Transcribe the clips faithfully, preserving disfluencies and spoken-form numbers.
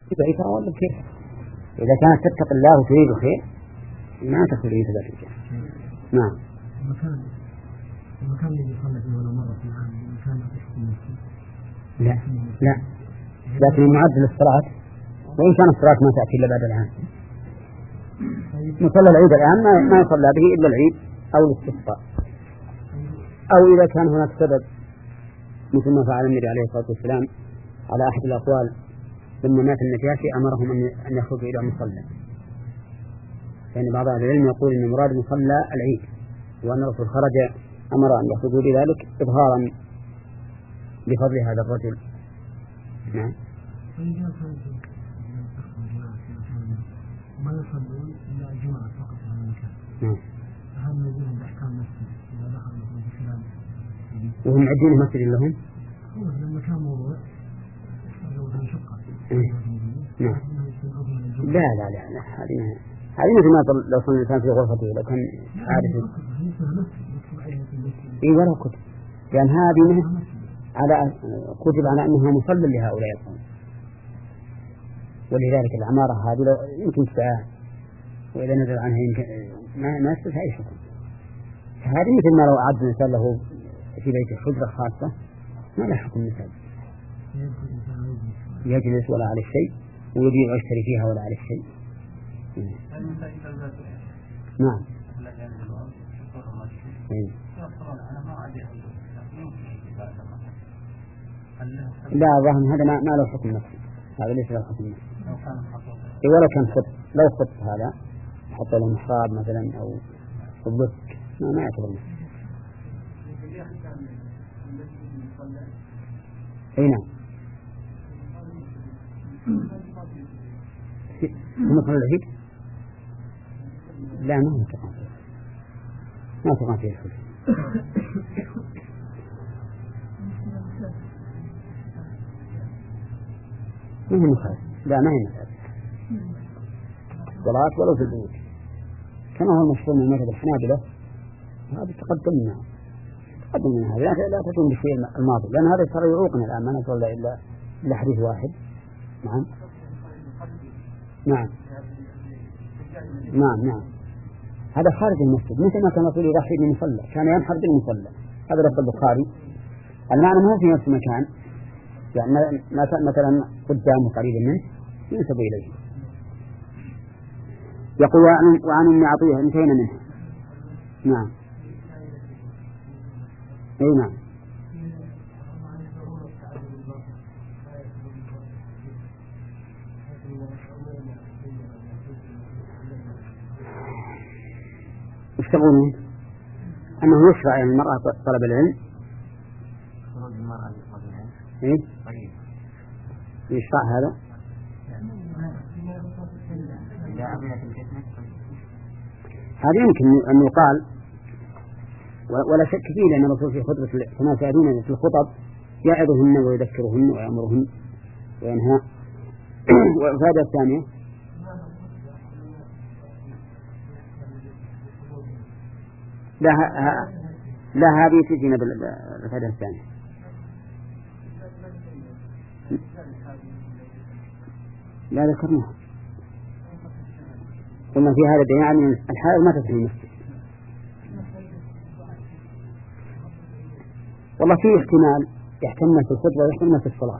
يبقى ترى ولا كيف؟ إذا كانت تتقي الله وتريد الخير ما تدخل في ذلك الجنة. نعم. المكان المكان اللي يصلي فيه ولا مرة في العام المكان تشوف المسجد. لا لا لكن المعد للصلاة وإن كان الصلاة ما تأتي إلا بعد العام. نصلي العيد الآن ما ما يصلى به إلا العيد أو الاستسقاء أو إذا كان هناك سبب مثل ما فعل النبي عليه الصلاة والسلام على أحد الأقوال لما مات النجاشي أمرهم أن يخرجوا إلى مصلى. يعني بعض أهل العلم يقول إن مراد مصلى العيد وأن الرسول خرج أمر أن يخرجوا بذلك إظهارا بفضل هذا الرجل. نعم. ما يصلون إلا الجمعة فقط في المكان. نعم. فهل يجوز أحكام مسجد إذا دخلوا في خلال وهم عدين مسجد لهم؟ هو لما كان موضوع لو كان شقة. نعم. لا لا لا لا هذه هذه مثل ما لو صلى الإنسان في غرفته لو كان عارف. إيه ولا كتب لأن هذه على كتب على أنها مصلى لهؤلاء القوم. ولذلك العمارة هذه لو يمكن ساعة وإذا نزل عنها يمكن ما ما يستطيع أي حكم. هذه مثل ما لو أعد الإنسان له في بيته حجرة خاصة ما له حكم مثال. يجلس ولا على الشيء ويبيع ويشتري فيها ولا على الشيء. نعم. لا ظاهر هذا ما ما له حكم نفسي. هذا ليس له حكم نفسي. ولا كان خط لو خط هذا حط له محراب مثلا أو الضفك ما ما يعتبر نفسي. أي نعم. هم صلى العيد؟ لا ما هو تقام فيه ما تقام فيه الحجة. ما هي مخالف لا ما هي مخالف صلاة ولو في البيوت كما هو المشهور من مذهب الحنابلة. هذا تقدمنا تقدمنا هذا لا تكون بالشيء الماضي لأن هذا صار يعوقنا الآن ما نصلي إلا إلا حديث واحد. نعم نعم نعم نعم هذا خارج المسجد مثل ما كان رسول الله يضحي بالمصلى كان ينحر بالمصلى. هذا لفظ البخاري. المعنى ما هو في نفس المكان يعني مثلا قدامه قريبا منه ينسب إليه. يقول وعن ابن عطية انتهينا منها. نعم أي نعم. وش تقولون؟ أنه يشرع المرأة طلب العلم. إيه؟ يشرع هذا؟ هذا يمكن أن يقال ولا شك فيه لأن الرسول في خطبة كما سألون في الخطب يعظهن ويذكرهن ويأمرهن وينهى. والفائدة الثانية لا ها لا هذه تجينا بالفائدة الثانية. لا ذكرناها قلنا في هذا الدين عن الحائض ما تدخل المسجد. والله فيه احتمال يحتمل في الخطبة ويحتمل في الصلاة.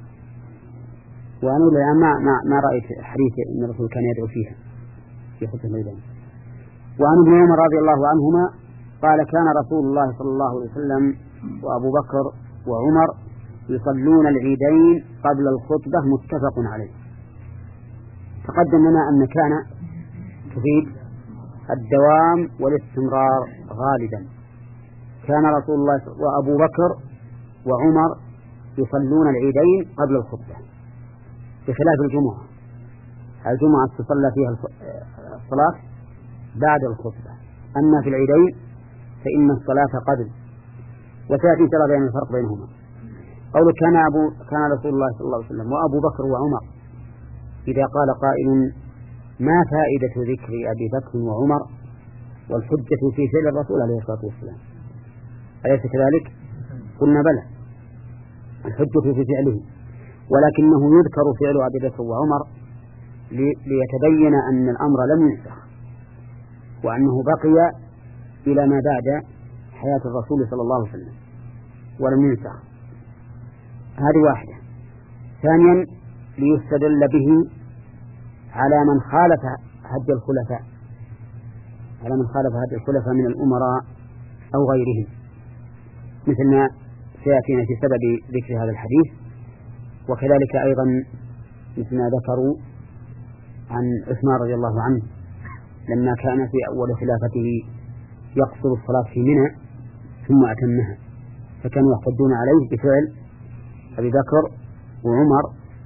وأنا الآن ما ما ما رأيت حديث أن الرسول كان يدعو فيها في خطبة الميدان. وعن ابن عمر رضي الله عنهما قال كان رسول الله صلى الله عليه وسلم وأبو بكر وعمر يصلون العيدين قبل الخطبة متفق عليه. تقدم لنا أن كان تفيد الدوام والاستمرار غالبا. كان رسول الله وأبو بكر وعمر يصلون العيدين قبل الخطبة بخلاف الجمعة. الجمعة تصلى فيها الصلاة بعد الخطبة أما في العيدين فإن الصلاة قبل. وتأتي ترى بين الفرق بينهما. قول كان أبو كان رسول الله صلى الله عليه وسلم وأبو بكر وعمر إذا قال قائل ما فائدة ذكر أبي بكر وعمر والحجة في فعل الرسول عليه الصلاة والسلام أليس كذلك؟ قلنا بلى الحجة في فعله. ولكنه يذكر فعل أبي بكر وعمر ليتبين أن الأمر لم ينسخ، وأنه بقي إلى ما بعد حياة الرسول صلى الله عليه وسلم ولم ينسخ. هذه واحدة. ثانيا ليستدل به على من خالف هدي الخلفاء على من خالف هدي الخلفاء من الأمراء أو غيرهم، مثل ما سيأتينا في سبب ذكر هذا الحديث. وكذلك أيضا مثل ما ذكروا عن عثمان رضي الله عنه لما كان في أول خلافته يقصر الصلاة في منى ثم أتمها، فكانوا يحتجون عليه بفعل أبي بكر وعمر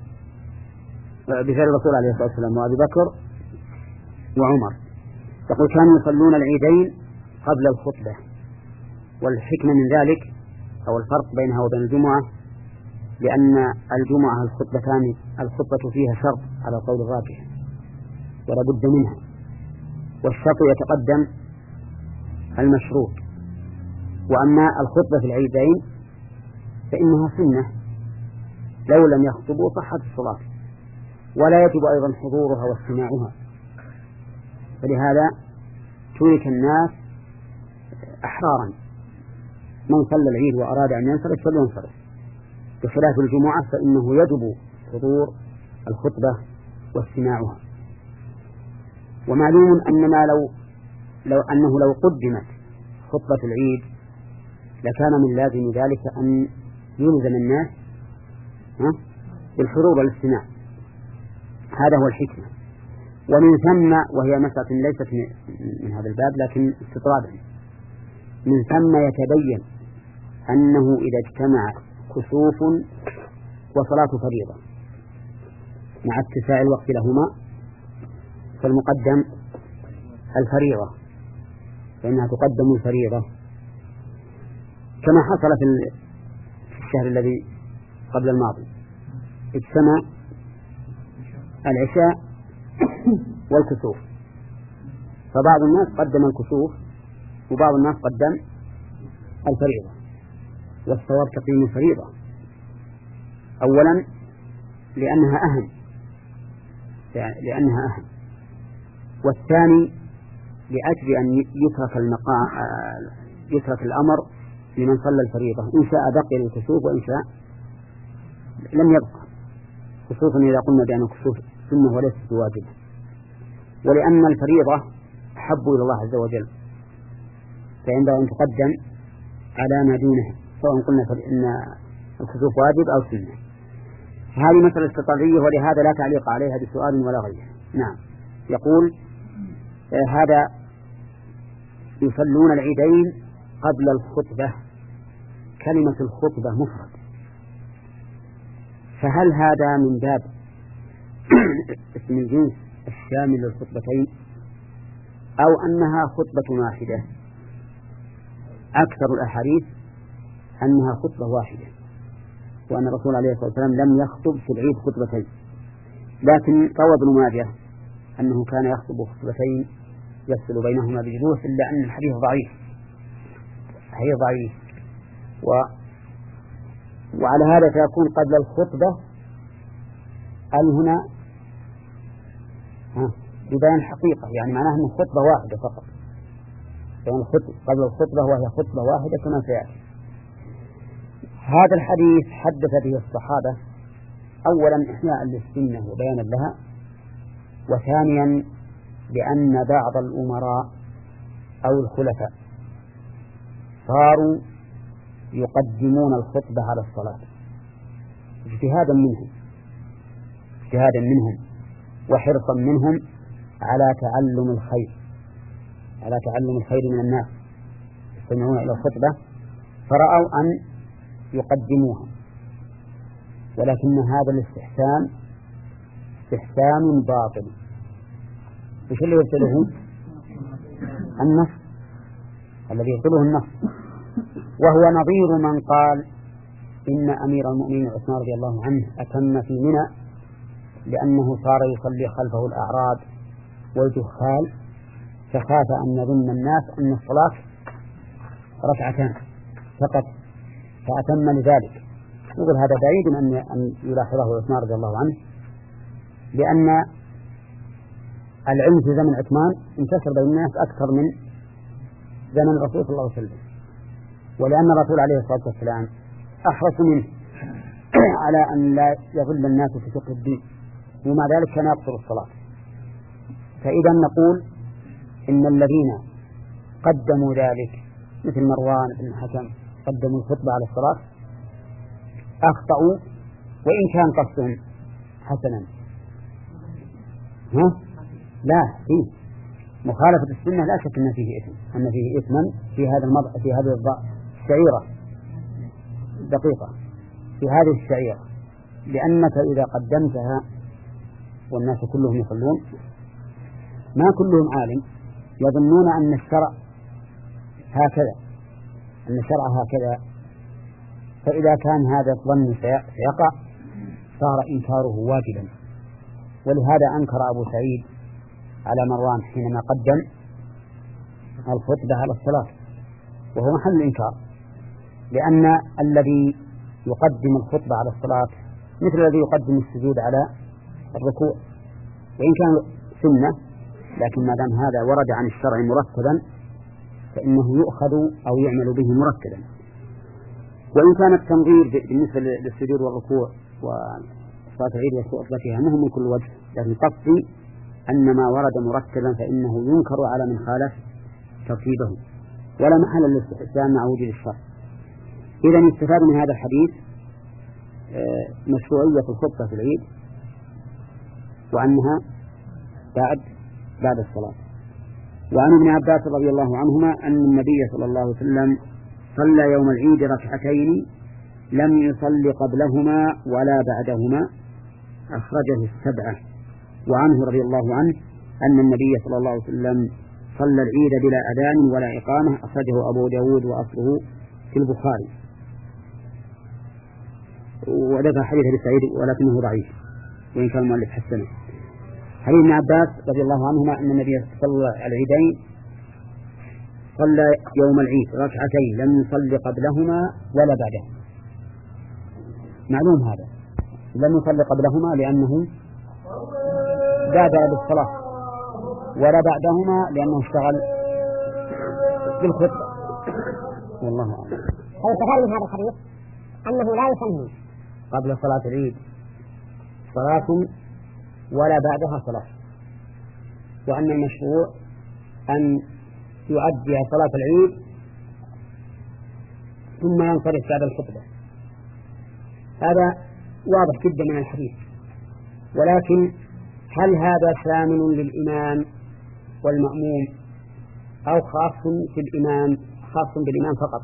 بفعل الرسول عليه الصلاة والسلام وأبي بكر وعمر. يقول كانوا يصلون العيدين قبل الخطبة، والحكمة من ذلك أو الفرق بينها وبين الجمعة لأن الجمعة الخطبتان الخطبة فيها شرط على قول الراجح ولا بد منها، والشرط يتقدم المشروط. وأما الخطبة في العيدين فإنها سنة، لو لم يخطبوا صحت الصلاة، ولا يجب أيضا حضورها واستماعها، فلهذا ترك الناس أحرارا، من صلى العيد وأراد أن ينصرف فلينصرف، بخلاف الجمعة فإنه يجب حضور الخطبة واستماعها. ومعلوم أننا لو لو أنه لو قدمت خطبة العيد لكان من لازم ذلك أن يلزم الناس بالحضور والاستماع، هذا هو الحكمة. ومن ثم، وهي مسألة ليست من هذا الباب لكن استطرادا، من ثم يتبين أنه إذا اجتمع كسوف وصلاة فريضة مع اتساع الوقت لهما فالمقدم الفريضة، فإنها تقدم الفريضة، كما حصل في الشهر الذي قبل الماضي، اجتمع العشاء والكسوف، فبعض الناس قدم الكسوف وبعض الناس قدم الفريضة، والصواب تقديم الفريضة أولا لأنها أهم لأنها أهم والثاني لأجل أن يترك المقام يترك الأمر لمن صلى الفريضة، إن شاء بقي للكسوف وإن شاء لم يبقى، خصوصا إذا قلنا بأن الكسوف سنة وليست بواجبة، ولأن الفريضة أحب إلى الله عز وجل فينبغي أن تقدم على ما دونها، سواء قلنا إن الكسوف واجب أو سنة. هذه مسألة استطرادية ولهذا لا تعليق عليها بسؤال ولا غيره. نعم. يقول آه هذا يصلون العيدين قبل الخطبة، كلمة الخطبة مفرد، فهل هذا من باب اسم الجنس الشامل للخطبتين أو أنها خطبة واحدة؟ أكثر الأحاديث أنها خطبة واحدة، وأن الرسول عليه الصلاة والسلام لم يخطب في العيد خطبتين، لكن روى ابن ماجه أنه كان يخطب خطبتين يفصل بينهما بجلوس، إلا أن الحديث ضعيف هي ضعيف و... وعلى هذا فيكون قبل الخطبة قال هنا ها ببيان حقيقة، يعني معناه أنه خطبة واحدة فقط، يعني الخطبة قبل الخطبة وهي خطبة واحدة كما سيأتي. هذا الحديث حدث به الصحابة أولا إحياء للسنة وبيانا لها، وثانيا لأن بعض الأمراء أو الخلفاء صاروا يقدمون الخطبة على الصلاة اجتهادا منهم اجتهادا منهم وحرصا منهم على تعلم الخير على تعلم الخير من الناس يستمعون إلى الخطبة، فرأوا أن يقدموها، ولكن هذا الاستحسان استحسان باطل. وش اللي يبطله؟ النص الذي يبطله النص، وهو نظير من قال إن أمير المؤمنين عثمان رضي الله عنه أتم في منى لأنه صار يصلي خلفه الأعراب والجهال، فخاف أن يظن الناس أن الصلاة ركعتان فقط فأتم لذلك، يقول هذا بعيد أن أن يلاحظه عثمان رضي الله عنه، لأن العلم في زمن عثمان انتشر بين الناس أكثر من زمن الرسول صلى الله عليه وسلم، ولأن الرسول عليه الصلاة والسلام أحرص منه على أن لا يضل الناس في فقه الدين، ومع ذلك كان يقصر الصلاة. فإذا نقول إن الذين قدموا ذلك مثل مروان بن الحكم قدموا الخطبة على الصلاة أخطأوا، وإن كان قصدهم حسنا. ها؟ لا، فيه مخالفة السنة لا شك أن فيه إثم، أن فيه إثما في هذا المضع في هذه الشعيرة دقيقة في هذه الشعيرة، لأنك إذا قدمتها والناس كلهم يصلون ما كلهم عالم، يظنون أن الشرع هكذا أن الشرع هكذا، فإذا كان هذا الظن سيقع صار إنكاره واجبا. ولهذا أنكر أبو سعيد على مروان حينما قدم الخطبة على الصلاة، وهو محل الإنكار، لأن الذي يقدم الخطبة على الصلاة مثل الذي يقدم السجود على الركوع، وإن كان سنة لكن ما دام هذا ورد عن الشرع مرتبا فإنه يؤخذ أو يعمل به مرتبا. وإن كان التنظير بالنسبة للسجود والركوع وصلاة العيد وخطبتها مهم من كل وجه، لكن قصدي أن ما ورد مرتبا فإنه ينكر على من خالف ترتيبه، ولا محل للاستحسان مع وجود الشرع. إذا استفاد من هذا الحديث مشروعية الخطبة في العيد، وأنها بعد بعد الصلاة. وعن ابن عباس رضي الله عنهما أن النبي صلى الله عليه وسلم صلى يوم العيد ركعتين لم يصل قبلهما ولا بعدهما، أخرجه السبعة. وعنه رضي الله عنه أن النبي صلى الله عليه وسلم صلى العيد بلا أذان ولا إقامة، أخرجه أبو داود وأصله في البخاري. وذكر حديث أبي سعيد ولكنه ضعيف وإن كان المؤلف حسنه. حديث ابن عباس رضي الله عنهما أن النبي صلى العيدين صلى يوم العيد ركعتين لم يصل قبلهما ولا بعدهما. معلوم هذا لم يصل قبلهما لأنه بادر بالصلاة، ولا بعدهما لأنه اشتغل بالخطبة. والله أعلم. فيستفاد من هذا الحديث أنه لا يسمي قبل صلاة العيد صلاة ولا بعدها صلاة، وأن المشروع أن يؤدي صلاة العيد ثم ينصرف بعد الخطبة. هذا واضح جدا من الحديث، ولكن هل هذا شامل للإمام والمأموم أو خاص في الإمام خاص بالإمام فقط؟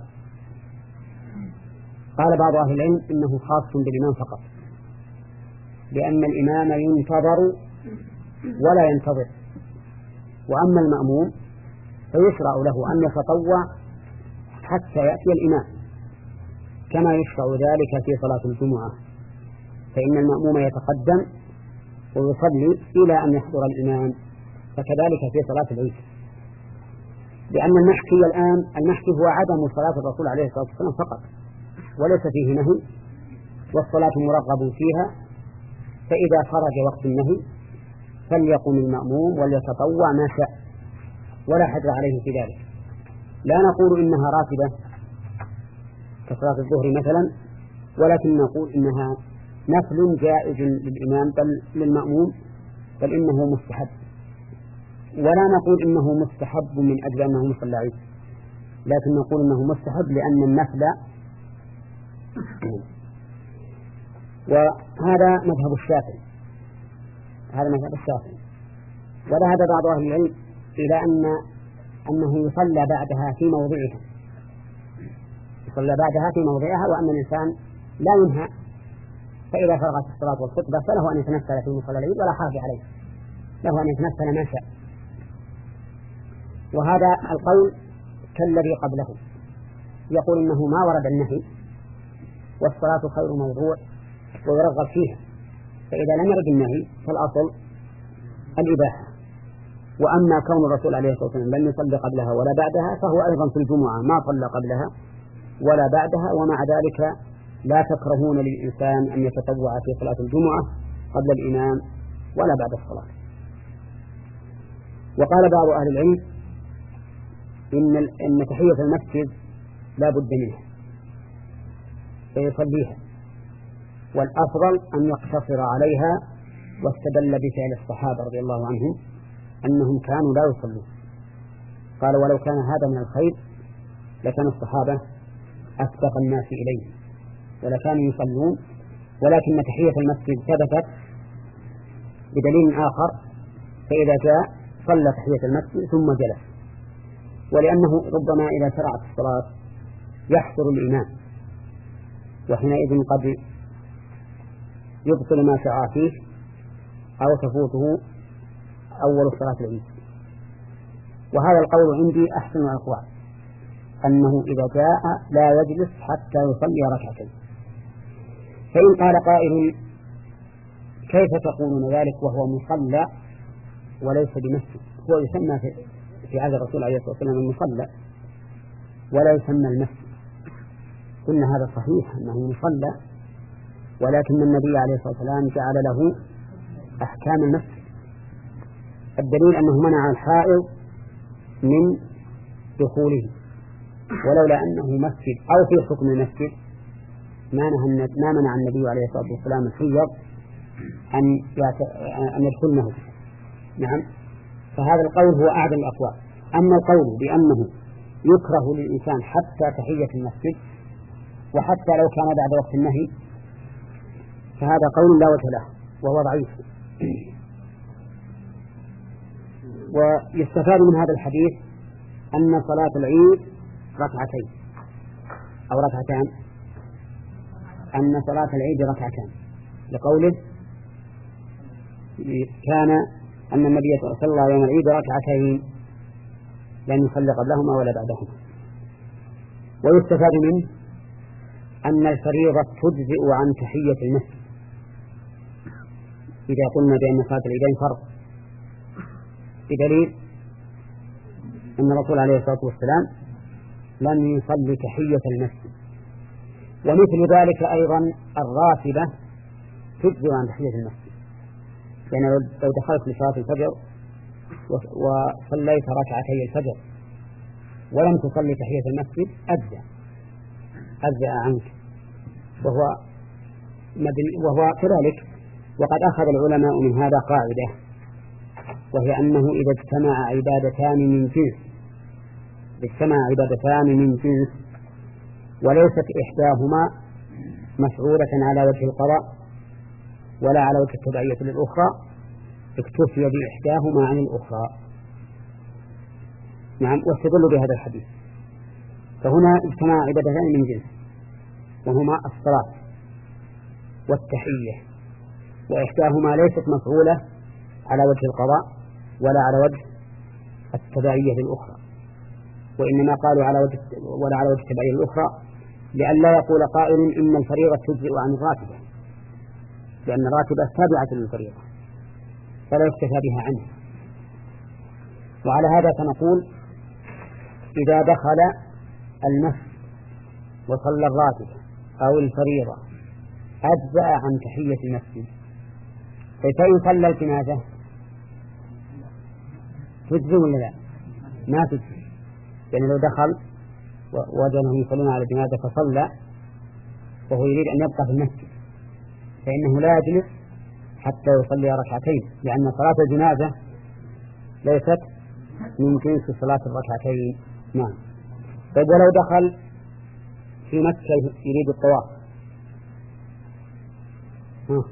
قال بعض أهل العلم إنه خاص بالإمام فقط، لأن الإمام ينتظر ولا ينتظر، وأما المأموم فيشرع له أن يتطوع حتى يأتي الإمام، كما يشرع ذلك في صلاة الجمعة، فإن المأموم يتقدم ويصلي إلى أن يحضر الإمام، فكذلك في صلاة العيد. لأن المحكي الآن المحكي هو عدم صلاة الرسول عليه الصلاة والسلام فقط، وليس فيه نهي، والصلاة مرغب فيها، فإذا خرج وقت النهي فليقم المأموم وليتطوع ما شاء ولا حجر عليه في ذلك. لا نقول إنها راتبة كصلاة الظهر مثلا، ولكن نقول إنها نفل جائز للإمام بل للمأموم، بل إنه مستحب. ولا نقول إنه مستحب من أجل أنه مصلى عيد، لكن نقول إنه مستحب لأن النفل. وهذا مذهب الشافعي، هذا مذهب الشافعي. وذهب بعض أهل العلم إلى أن أنه يصلى بعدها في موضعها، يصلى بعدها في موضعها، وأن الإنسان لا ينهى، فإذا فرغت الصلاة والخطبة فله أن يتنفل في مصلى العيد ولا حرج عليه، له أن يتنفل ما شاء. وهذا القول كالذي قبله، يقول إنه ما ورد النهي والصلاة خير موضوع ويرغب فيها، فإذا لم يرد النهي فالأصل الإباحة. وأما كون الرسول عليه الصلاة والسلام لم يصلي قبلها ولا بعدها فهو أيضا في الجمعة ما صلى قبلها ولا بعدها، ومع ذلك لا تكرهون للإنسان أن يتطوع في صلاة الجمعة قبل الإمام ولا بعد الصلاة. وقال بعض أهل العلم إن إن تحية المسجد لا بد منها فيصليها، والأفضل أن يقتصر عليها، واستدل بفعل الصحابة رضي الله عنهم أنهم كانوا لا يصلون. قال ولو كان هذا من الخير لكان الصحابة أسبق الناس إليه ولكانوا يصلون، ولكن تحية المسجد ثبتت بدليل آخر، فإذا جاء صلى تحية المسجد ثم جلس، ولأنه ربما إذا شرعت الصلاة يحصر الإمام وحينئذ قد يبطل ما شرع فيه أو تفوته أول صلاة العيد. وهذا القول عندي أحسن الأقوال، أنه إذا جاء لا يجلس حتى يصلي ركعتين. فإن قال قائل كيف تقولون ذلك وهو مصلى وليس بمسجد؟ هو يسمى في عهد الرسول عليه الصلاة والسلام المصلى ولا يسمى المسجد. قلنا هذا صحيح أنه مصلى، ولكن النبي عليه الصلاة والسلام جعل له أحكام المسجد. الدليل أنه منع الحائض من دخوله، ولولا أنه مسجد أو في حكم المسجد ما ما منع النبي عليه الصلاة والسلام الحيض أن أن يدخلنه. نعم، فهذا القول هو أعدل الأقوال. أما القول بأنه يكره للإنسان حتى تحية المسجد وحتى لو كان بعد وقت النهي فهذا قول لا وجه له وهو ضعيف. ويستفاد من هذا الحديث أن صلاة العيد ركعتين أو ركعتان، أن صلاة العيد ركعتان، لقوله كان أن النبي صلى الله عليه وسلم يوم العيد ركعتين لم يصلي قبلهما ولا بعدهما. ويستفاد منه أن الفريضة تجزئ عن تحية المسجد إذا قلنا بأن صلاة العيدين فرض، بدليل أن الرسول عليه الصلاة والسلام لم يصلي تحية المسجد. ومثل ذلك أيضا الراتبة تجزئ عن تحية المسجد، يعني لو دخلت لصلاة الفجر وصليت ركعتي الفجر ولم تصلي تحية المسجد أجزأ أجزأ عنك، وهو وهو كذلك. وقد أخذ العلماء من هذا قاعدة، وهي أنه إذا اجتمع عبادتان من جنس اجتمع عبادتان من جنس وليست إحداهما مفعولة على وجه القضاء ولا على وجه التبعية للأخرى اكتفي بإحداهما عن الأخرى. نعم، واستدلوا بهذا الحديث. فهنا اجتمع عبادتان من جنس وهما الصلاة والتحية، وإحداهما ليست مفعولة على وجه القضاء ولا على وجه التبعية الأخرى، وإنما قالوا على وجه ولا على وجه التبعية الأخرى لئلا يقول قائل إن الفريضة تجزئ عن الراتبة، لأن الراتبة تابعة للفريضة فلا يكتفى بها عنه. وعلى هذا فنقول إذا دخل المسجد وصلى الراتبة أو الفريضة أجزأ عن تحية المسجد. فإن صلى الجنازة تجزي ولا لا؟ ما تجزي، يعني لو دخل وجدهم يصلون على الجنازة فصلى وهو يريد أن يبقى في المسجد فإنه لا يجلس حتى يصلي ركعتين، لأن صلاة الجنازة ليست من جنس صلاة الركعتين. نعم. طيب ولو دخل في مكة يريد الطواف ها.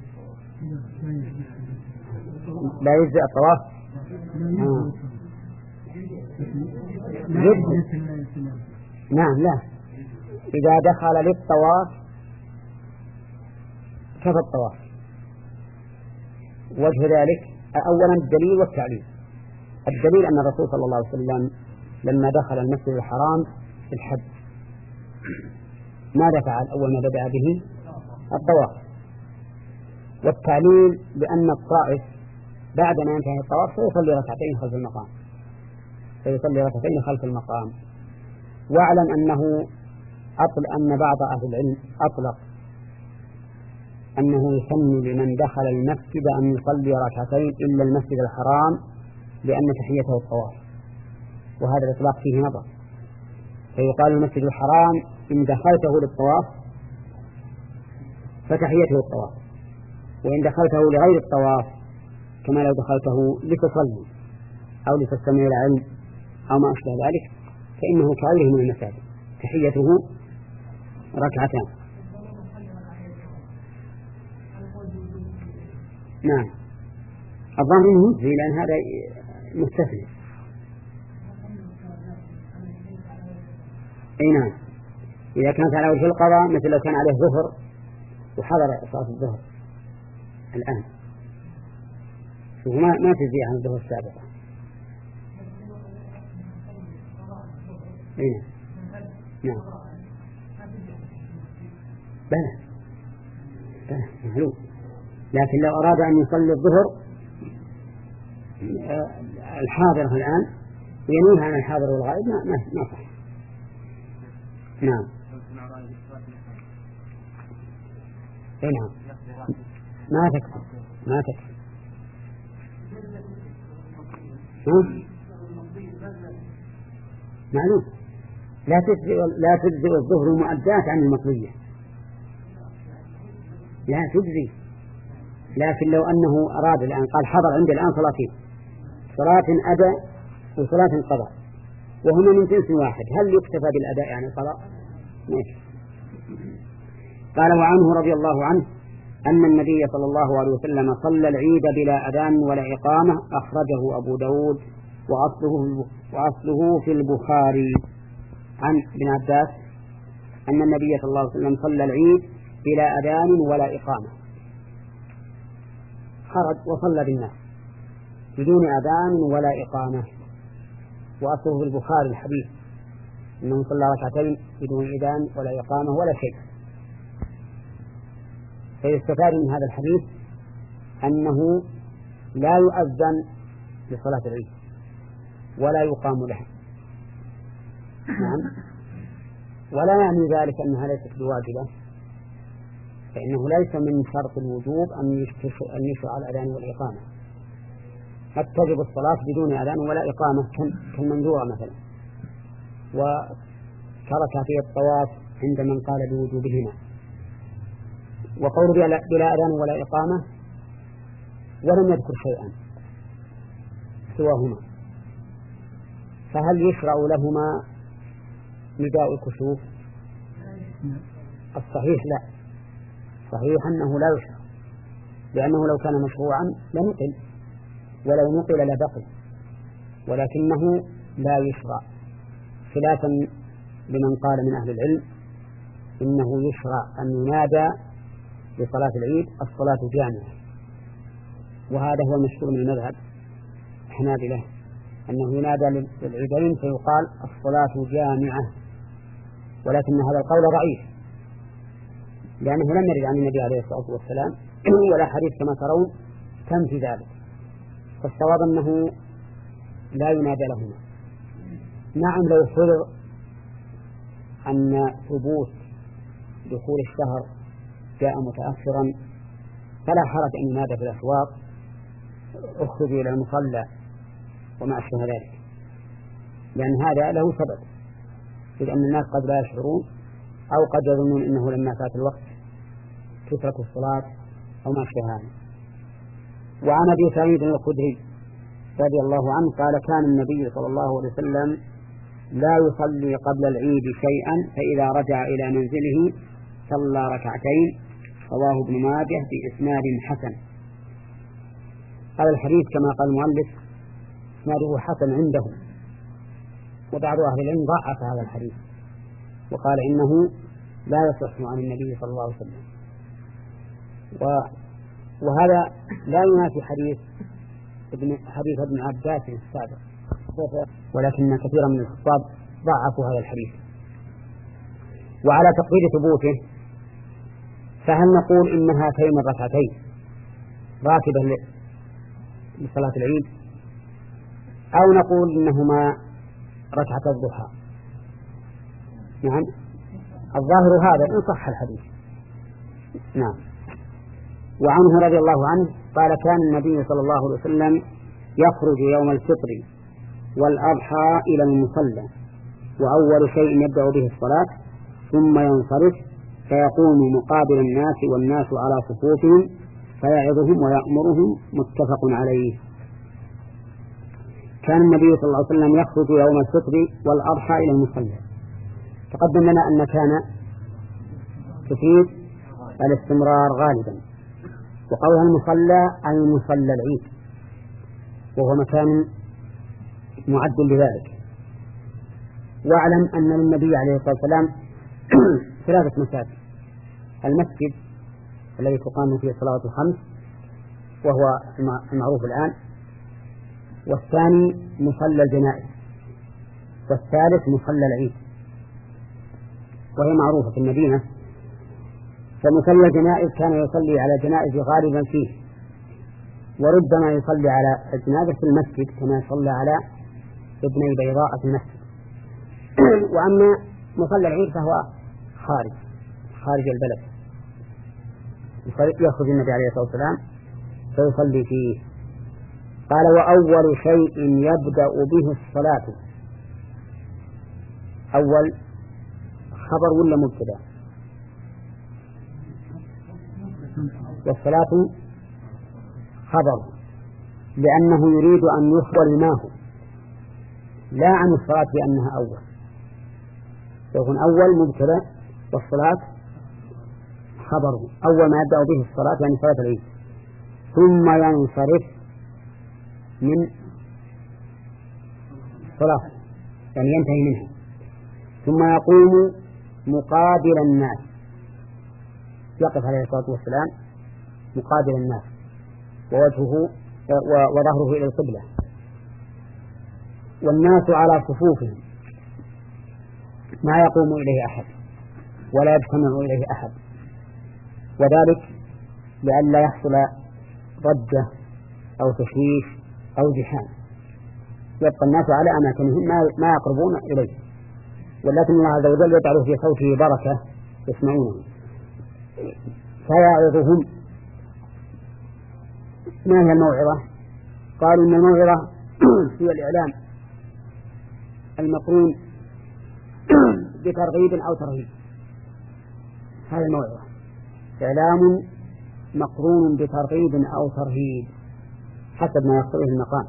لا يجزئ الطواف ها. نعم، لا، إذا دخل للطواف كفى الطواف. وجه ذلك أولا الدليل والتعليل. الدليل أن الرسول صلى الله عليه وسلم لما دخل المسجد الحرام في الحج ماذا فعل؟ أول ما بدأ به الطواف. والتعليل بأن الطائف بعد ما ينتهي الطواف سيصلي ركعتين خلف المقام سيصلي ركعتين خلف المقام. واعلم أنه أطلق أن بعض أهل العلم أطلق أنه يسن لمن دخل المسجد أن يصلي ركعتين إلا المسجد الحرام لأن تحيته الطواف، وهذا الإطلاق فيه نظر. فيقال المسجد الحرام إن دخلته للطواف فتحيته الطواف، وإن دخلته لغير الطواف كما لو دخلته لتصلي أو لتستمع العلم أو ما أشبه ذلك فإنه كغيره من المساجد تحيته ركعتان. نعم الظاهر منه لأن هذا مستثنى. أي نعم إذا كانت على وجه القضاء مثل لو كان عليه ظهر وحضر صلاة الظهر الآن وما ما تجزي عن الظهر السابقة. أي نعم بلى بلى معلوم، لكن لو أراد أن يصلي الظهر الحاضر الآن وينويها عن الحاضر والغائب ما ما صح. نعم اي نعم ما تكفي ما تكفي معلوم لا تجزئ لا تجزئ الظهر المؤدات عن المطلية لا تجزي، لكن لو أنه أراد الآن قال حضر عندي الآن صلاتين صلاة أداء وصلاة قضاء وهما من جنس واحد هل يكتفى بالأداء عن القضاء؟ ماشي. قال وعنه رضي الله عنه أن النبي صلى الله عليه وسلم صلى العيد بلا أذان ولا إقامة أخرجه أبو داود وأصله, وأصله في البخاري عن ابن عباس أن النبي صلى الله عليه وسلم صلى العيد بلا أذان ولا إقامة خرج وصلى بالناس بدون أذان ولا إقامة وأصله في البخاري الحديث أنه صلى ركعتين بدون أذان ولا إقامة ولا شيء. فيستفاد من هذا الحديث أنه لا يؤذن لصلاة العيد ولا يقام لها. نعم ولا يعني ذلك أنها ليست بواجبة، فإنه ليس من شرط الوجوب أن يشرع الأذان والإقامة، قد تجب الصلاة بدون أذان ولا إقامة كالمنذورة مثلا، وترك في الطواف عند من قال بوجوبهما. وقول بلا أذان ولا إقامة ولم يذكر شيئا سواهما، فهل يشرع لهما نداء الكسوف؟ الصحيح لا، صحيح أنه لا يشرع، لأنه لو كان مشروعا لنقل ولو نقل لبقي، ولكنه لا يشرع خلافا لمن قال من أهل العلم إنه يشرع أن ينادى لصلاة العيد الصلاة جامعة، وهذا هو المشهور من المذهب الحنابلة أنه ينادى للعيدين فيقال الصلاة جامعة، ولكن هذا القول ضعيف لأنه لم يرد عن النبي عليه الصلاة والسلام ولا حديث كما ترون تنفي ذلك، فالصواب أنه لا ينادى لهما. نعم لو فرض أن ثبوت دخول الشهر جاء متأخرا فلا حرج أن ينادى في الأسواق اخرجوا إلى المصلى وما أشبه ذلك، لأن هذا له سبب، إذ أن الناس قد لا يشعرون أو قد يظنون أنه لما فات الوقت تترك الصلاة أو ما أشبه هذا. وعن أبي سعيد الخدري رضي الله عنه قال كان النبي صلى الله عليه وسلم لا يصلي قبل العيد شيئا فإذا رجع إلى منزله صلى ركعتين، رواه ابن ماجه بإسناد حسن. هذا الحديث كما قال المؤلف إسناده حسن عنده، وبعض أهل العلم ضعف هذا الحديث وقال إنه لا يصح عن النبي صلى الله عليه وسلم، وهذا لا ينافي حديث ابن حديث ابن عباس السابق، ولكن كثيرا من الخطاب ضعفوا هذا الحديث. وعلى تقدير ثبوته فهل نقول إن هاتين الركعتين راتبة لصلاة العيد أو نقول إنهما ركعة الضحى؟ نعم الظاهر هذا إن صح الحديث. نعم وعنه رضي الله عنه قال كان النبي صلى الله عليه وسلم يخرج يوم الفطر والأضحى إلى المصلى وأول شيء يبدأ به الصلاة ثم ينصرف فيقوم مقابل الناس والناس على صفوفهم فيعظهم ويأمرهم. متفق عليه. كان النبي صلى الله عليه وسلم يخرج يوم الفطر والأضحى إلى المصلى. تقدم لنا أن كان تفيد الاستمرار غالبا، وقولها المصلى أي مصلى العيد، وهو مكان معد لذلك. واعلم أن للنبي عليه الصلاة والسلام ثلاثة مساجد: المسجد الذي تقام فيه الصلوات الخمس وهو المعروف الآن، والثاني مصلى الجنائز، والثالث مصلى العيد، وهي معروفة في المدينة. فمصلى الجنائز كان يصلي على جنائز غالبا فيه، وربما يصلي على الجنازة في المسجد كما صلى على ابني بيضاء في المسجد. وأما مصلى العيد فهو خارج خارج البلد، يخرج النبي عليه الصلاة والسلام فيصلي فيه. قال وأول شيء يبدأ به الصلاة. أول خبر ولا مبتدأ؟ والصلاة خبر، لأنه يريد أن يخبر ما هو، لا عن الصلاة بأنها أول. يكون أول مبتدأ والصلاة خبره. أول ما يبدأ به الصلاة يعني صلاة العيد، ثم ينصرف من صلاة يعني ينتهي منها، ثم يقوم مقابل الناس، يقف عليه الصلاة والسلام مقابل الناس ووجهه وظهره إلى القبلة، والناس على صفوفهم، ما يقوم إليه أحد ولا يجتمع إليه أحد، وذلك لئلا يحصل ضجة أو تشويش أو زحام، يبقى الناس على أماكنهم ما يقربون إليه، ولكن الله عز وجل يجعل في صوته بركة يسمعونه. فيعظهم. ما هي الموعظة؟ قالوا إن الموعظة هي الإعلام المقرون بترغيب أو ترهيب. هذه الموعظة إعلام مقرون بترغيب أو ترهيب حسب ما يقتضيه المقام.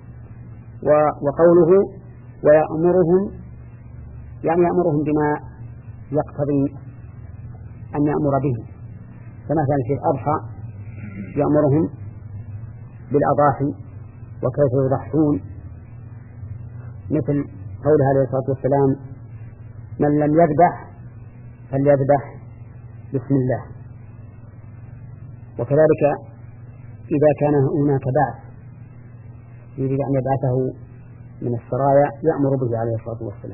وقوله ويأمرهم يعني يأمرهم بما يقتضي أن يأمر به، فمثلا في الأضحى يأمرهم بالأضاحي وكيف يضحون، مثل قوله عليه الصلاة والسلام من لم يذبح فليذبح بسم الله. وكذلك إذا كان هناك بعث يريد أن يبعثه من السرايا يأمر به عليه الصلاة والسلام.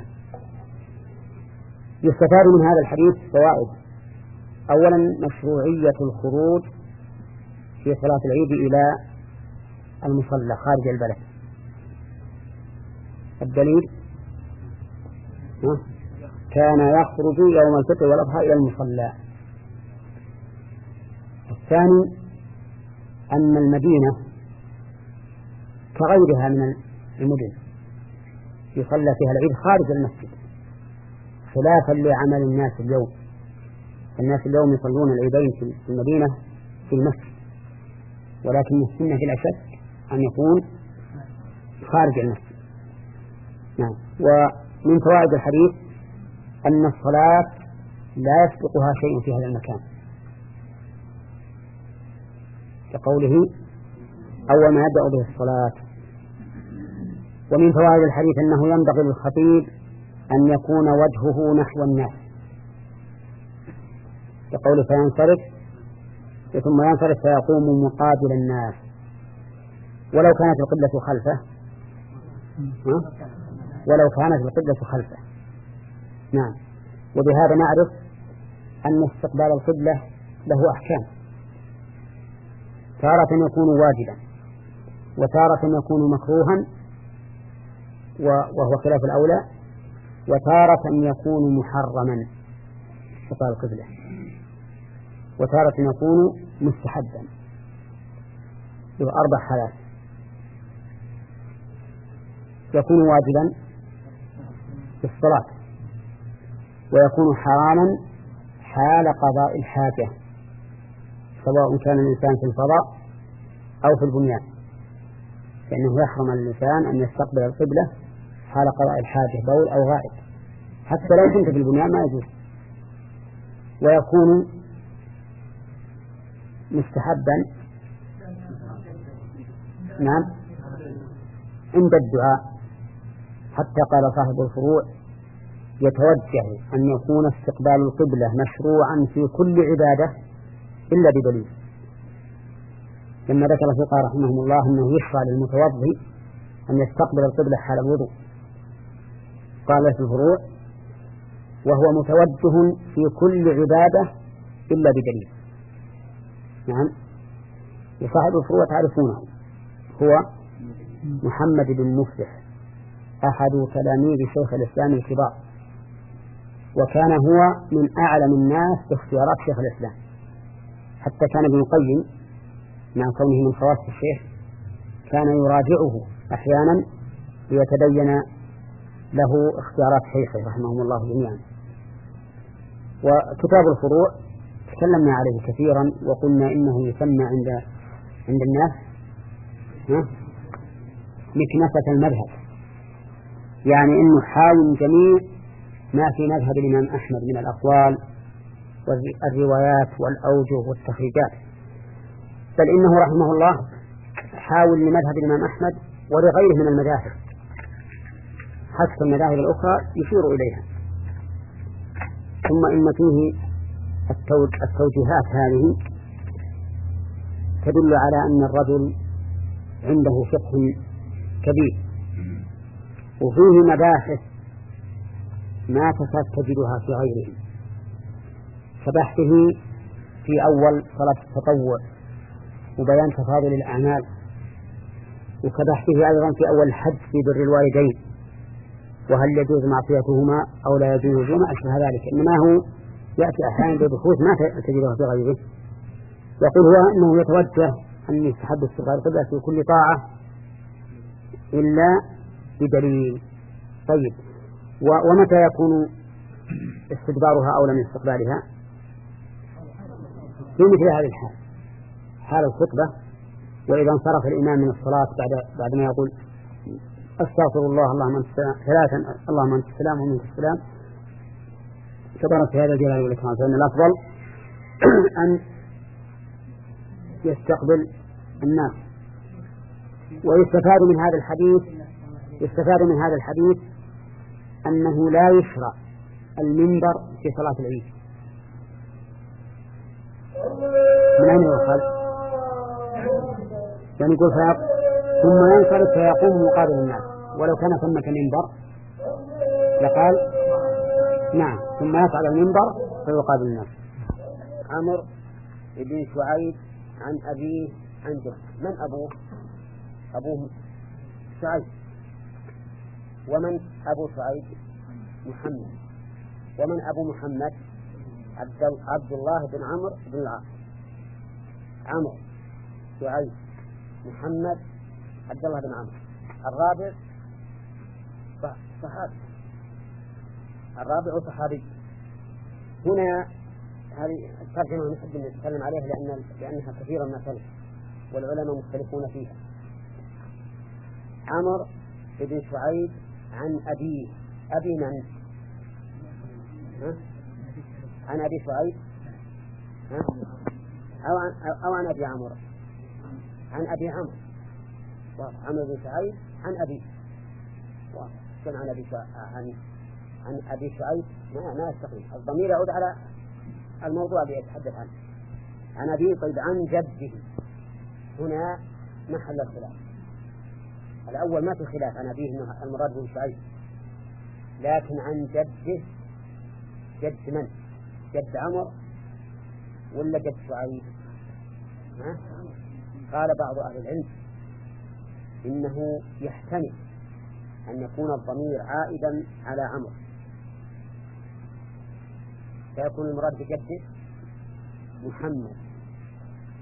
يستفاد من هذا الحديث فوائد: أولا مشروعية الخروج في صلاة العيد إلى المصلى خارج البلد. الدليل كان يخرج يوم الفطر والأضحى إلى المصلى. الثاني أن المدينة كغيرها من المدن يصلى فيها العيد خارج المسجد، خلافا لعمل الناس اليوم. الناس اليوم يصلون العيدين في المدينة في المسجد، ولكن السنة في الأشد أن يكون خارج المسجد. نعم. ومن فوائد الحديث أن الصلاة لا يسبقها شيء في هذا المكان، كقوله أول ما يبدأ به الصلاة. ومن فوائد الحديث أنه ينبغي للخطيب أن يكون وجهه نحو الناس، كقوله فينصرف ثم ينصرف فيقوم مقابل الناس، ولو كانت القبلة خلفه ولو كانت القبلة خلفه. نعم. وبهذا نعرف أن استقبال القبلة له أحكام، تارة يكون واجبا وتارة يكون مكروها وهو خلاف الأولى، وتارة يكون محرما استقبال القبلة، وتارة يكون مستحبا له أربع حالات: يكون واجبا في الصلاة، ويكون حراما حال قضاء الحاجة سواء كان الإنسان في الفضاء أو في البنيان، لأنه يحرم الإنسان أن يستقبل القبلة حال قضاء الحاجة بول أو غائط، حتى لو كنت في البنيان ما يجوز. ويكون مستحبا نعم عند الدعاء، حتى قال صاحب الفروع: يتوجه أن يكون استقبال القبلة مشروعا في كل عبادة إلا بدليل. لما ذكر الفقهاء رحمهم الله أنه يشرع للمتوضئ أن يستقبل القبلة حال الوضوء، قال في الفروع: وهو متوجه في كل عبادة إلا بدليل. نعم. وصاحب الفروع تعرفونه، هو محمد بن مفلح أحد تلاميذ شيخ الإسلام الكبار، وكان هو من أعلم الناس باختيارات شيخ الإسلام، حتى كان ابن القيم مع كونه من خواص الشيخ كان يراجعه أحيانا ليتبين له اختيارات شيخه رحمهم الله جميعا. وكتاب الفروع تكلمنا عليه كثيرا وقلنا إنه يسمى عند عند الناس مكنسة المذهب، يعني إنه حاول جميع ما في مذهب الإمام أحمد من الأقوال والروايات والأوجه والتخريجات، بل إنه رحمه الله حاول لمذهب الإمام أحمد ولغيره من المذاهب، حتى المذاهب الأخرى يشير إليها. ثم إن فيه التوجيهات هذه تدل على أن الرجل عنده فقه كبير، وفيه مباحث ما تكاد تجدها في غيره، كبحثه في أول صلاة التطوع وبيان تفاضل الأعمال، وكبحثه أيضا في أول الحج في بر الوالدين وهل يجوز معصيتهما أو لا يجوز وما أشبه ذلك. إنما هو يأتي أحيانا ببحوث ما تجدها في غيره. يقول هو أنه يتوجه أن يستحب استقبال القبلة في كل طاعة إلا بدليل. طيب، ومتى يكون استدبارها أولى من استقبالها؟ في مثل هذه الحال، حال الخطبة، وإذا انصرف الإمام من الصلاة بعد بعد ما يقول أستغفر الله اللهم أنت السلام ثلاثا اللهم أنت السلام ومنك السلام تبارك في هذا الجلال والإكرام، فإن الأفضل أن يستقبل الناس. ويستفاد من هذا الحديث يستفاد من هذا الحديث أنه لا يشرع المنبر في صلاة العيد. من أين يؤخذ؟ يعني يقول فيق... ثم ينصرف فيقوم مقابل الناس، ولو كان ثمة منبر لقال نعم، ثم يصعد المنبر فيقابل الناس. عمرو بن شعيب عن أبيه عن جده. من أبوه؟ أبوه شعيب. ومن أبو شعيب؟ محمد. ومن أبو محمد؟ عبد الله بن عمرو بن العاص. عمرو شعيب محمد عبد الله بن عمرو. الرابع صحابي، الرابع صحابي. هنا هذه الترجمة نحب أن نتكلم عليها لأن لأنها كثيرا ما تلف والعلماء مختلفون فيها. عمرو بن شعيب عن أبيه. أبي من؟ ها؟ عن أبي شعيب ها؟ أو عن أو عن أبي عمرو؟ عن أبي عمرو. عمرو بن شعيب عن أبي. كان عن أبي عن عن أبي شعيب ما ما يستقيم. الضمير يعود على الموضوع الذي يتحدث عنه. عن أبي. طيب عن جده هنا محل الخلاف. الأول ما في خلاف عن أبيه إنه المراد بن شعيب، لكن عن جده جد من؟ جد عمر ولا جد شعيب؟ ها؟ قال بعض أهل العلم إنه يحتمل أن يكون الضمير عائدا على عمر، فيكون المراد بجده محمد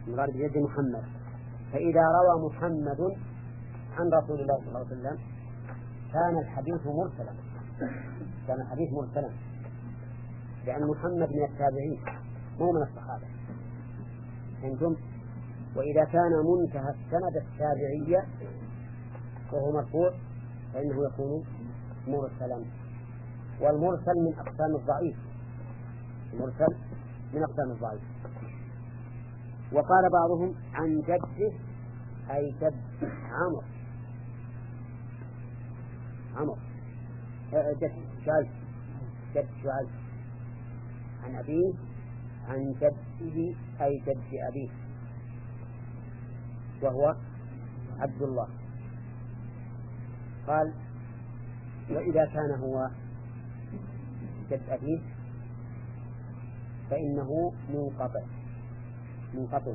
المراد بجد محمد. فإذا روى محمد عن رسول الله صلى الله عليه وسلم كان الحديث مرسلا، كان الحديث مرسلا، لأن محمد من التابعين مو من الصحابة. فهمتم؟ وإذا كان منتهى السند التابعية وهو مرفوع فإنه يكون مرسلا، والمرسل من أقسام الضعيف، المرسل من أقسام الضعيف. وقال بعضهم عن جده أي جد عمرو، عمرو جد شعيب، جد شعيب، عن أبيه عن جده أي جد أبيه وهو عبد الله. قال وإذا كان هو جد أبيه فإنه منقطع، منقطع،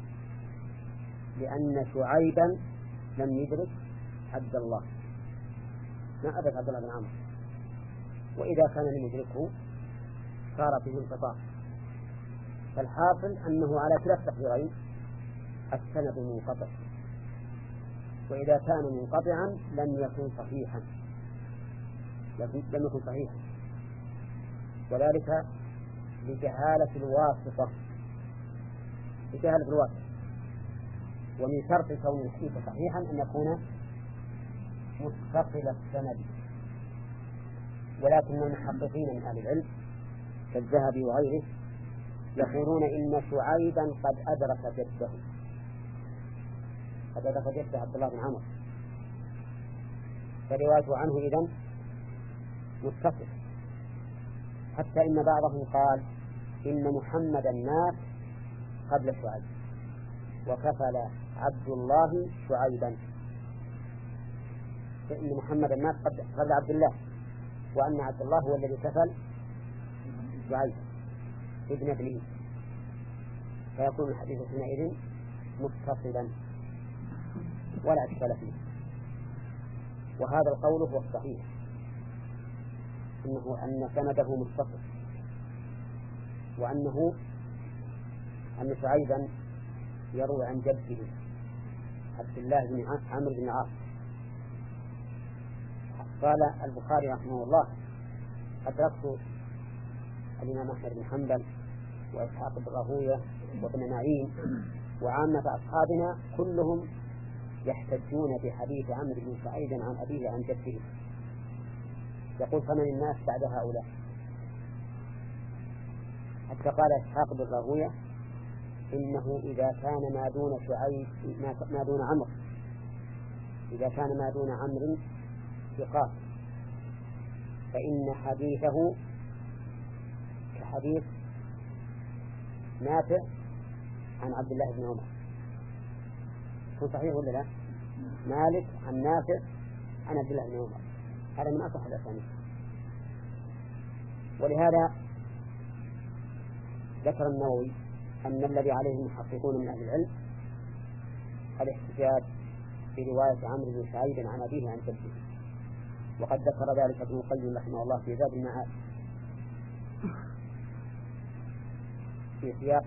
لأن شعيبا لم يدرك عبد الله، ما أدرك عبد الله بن عمرو، وإذا كان لم يدركه صار فيه انقطاع. فالحاصل أنه على كلا التقديرين السند منقطع، وإذا كان منقطعا لم يكن صحيحا، لم يكن صحيحا، وذلك لجهالة الواسطة، لجهالة الواسطة. ومن شرط كون الحديث صحيحا أن يكون متصل السند. ولكن المحققين من أهل العلم كالذهبي وغيره يقولون إن شعيبا قد أدرك جده، قد أدرك جده عبد الله بن عمرو، فروايته عنه إذن متصل. حتى إن بعضهم قال إن محمدا مات قبل شعيب وكفل عبد الله شعيبا، فإن محمدا مات قبل عبد الله، وأن عبد الله هو الذي كفل شعيب ابن ابنه، فيكون الحديث حينئذ متصلا ولا إشكال فيه. وهذا القول هو الصحيح، إنه أن سنده متصل، وأنه أن شعيبا يروي عن جده عبد الله بن عمرو بن العاص. قال البخاري رحمه الله أدركت الإمام أحمد بن حنبل وإسحاق بن راهوية وابن معين وعامة أصحابنا كلهم يحتجون بحديث عمرو بن سعيد عن أبيه عن جده. يقول فمن الناس بعد هؤلاء؟ حتى قال إسحاق بن راهوية إنه إذا كان ما دون شعيب ما دون عمرو، إذا كان ما دون عمرو ثقات فإن حديثه كحديث نافع عن عبد الله بن عمر. هو صحيح ولا لا؟ مالك عن نافع عن عبد الله بن عمر، هذا من أصح الأسانيد. ولهذا ذكر النووي أن الذي عليه المحققون من أهل العلم الاحتجاج في رواية عمرو بن سعيد عن أبيه عن جده، وقد ذكر ذلك ابن القيم رحمه الله في زاد المعاد في سياق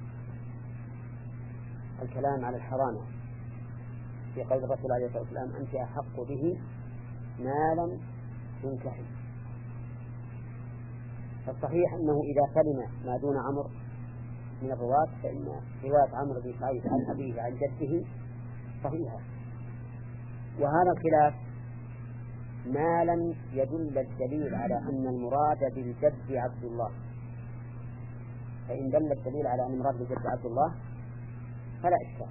الكلام على الحرامة في قول الرسول عليه الصلاة والسلام أنت أحق به ما لم تنكحي. فالصحيح أنه إذا سلم ما دون عمرو من الرواة فإن رواية عمرو بن سعيد عن أبيه عن جده صحيحة. وهذا الخلاف ما لم يدل الدليل على أن المراد بالجد عبد الله، فإن دل الدليل على أن المراد بالجد عبد الله فلا إشكال.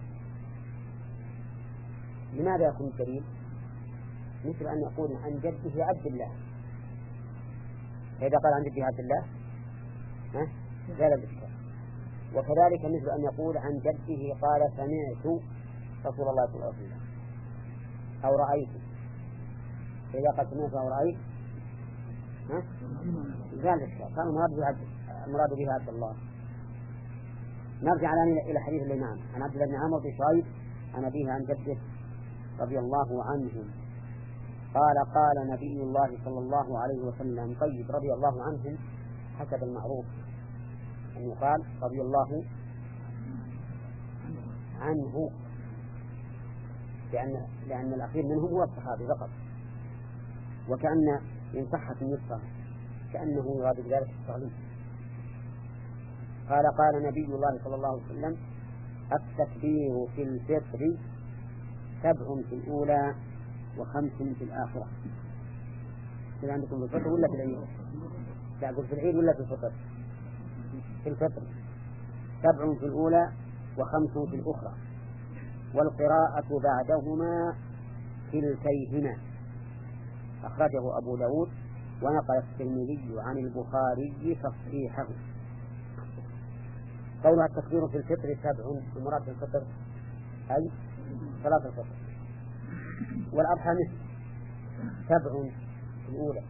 لماذا يكون الدليل؟ مثل أن يقول عن جده عبد الله، فإذا قال عن جده عبد الله ها زال الإشكال. وكذلك مثل أن يقول عن جده قال سمعت رسول الله صلى الله عليه وسلم أو رأيت، فإذا قال سمعت أو رأيت ها زال الإشكال، كان المراد به عبد الله. نرجع إلى حديث الإمام عن عبد الله بن عمرو بن شعيب عن أبيه عن جده رضي الله عنهم قال قال نبي الله صلى الله عليه وسلم طيب رضي الله عنهم حسب المعروف أن يقال رضي الله عنه، لأن لأن الأخير منهم هو الصحابي فقط، وكأن إن صحت النسخة كأنه يراد بذلك التغليظ. قال قال نبي الله صلى الله عليه وسلم: التكبير في الفطر سبع في الأولى وخمس في الآخرة. إذا عندكم في الفطر ولا في العيد؟ لا أقول في العيد ولا في الفطر؟ في الفطر سبع في الأولى وخمس في الأخرى، والقراءة بعدهما كلتيهما. أخرجه أبو داود ونقل الترمذي عن البخاري تصحيحه. قولها التكبير في الفطر سبع، المراد بالفطر أي صلاة الفطر، والأضحى مثل سبع في الأولى.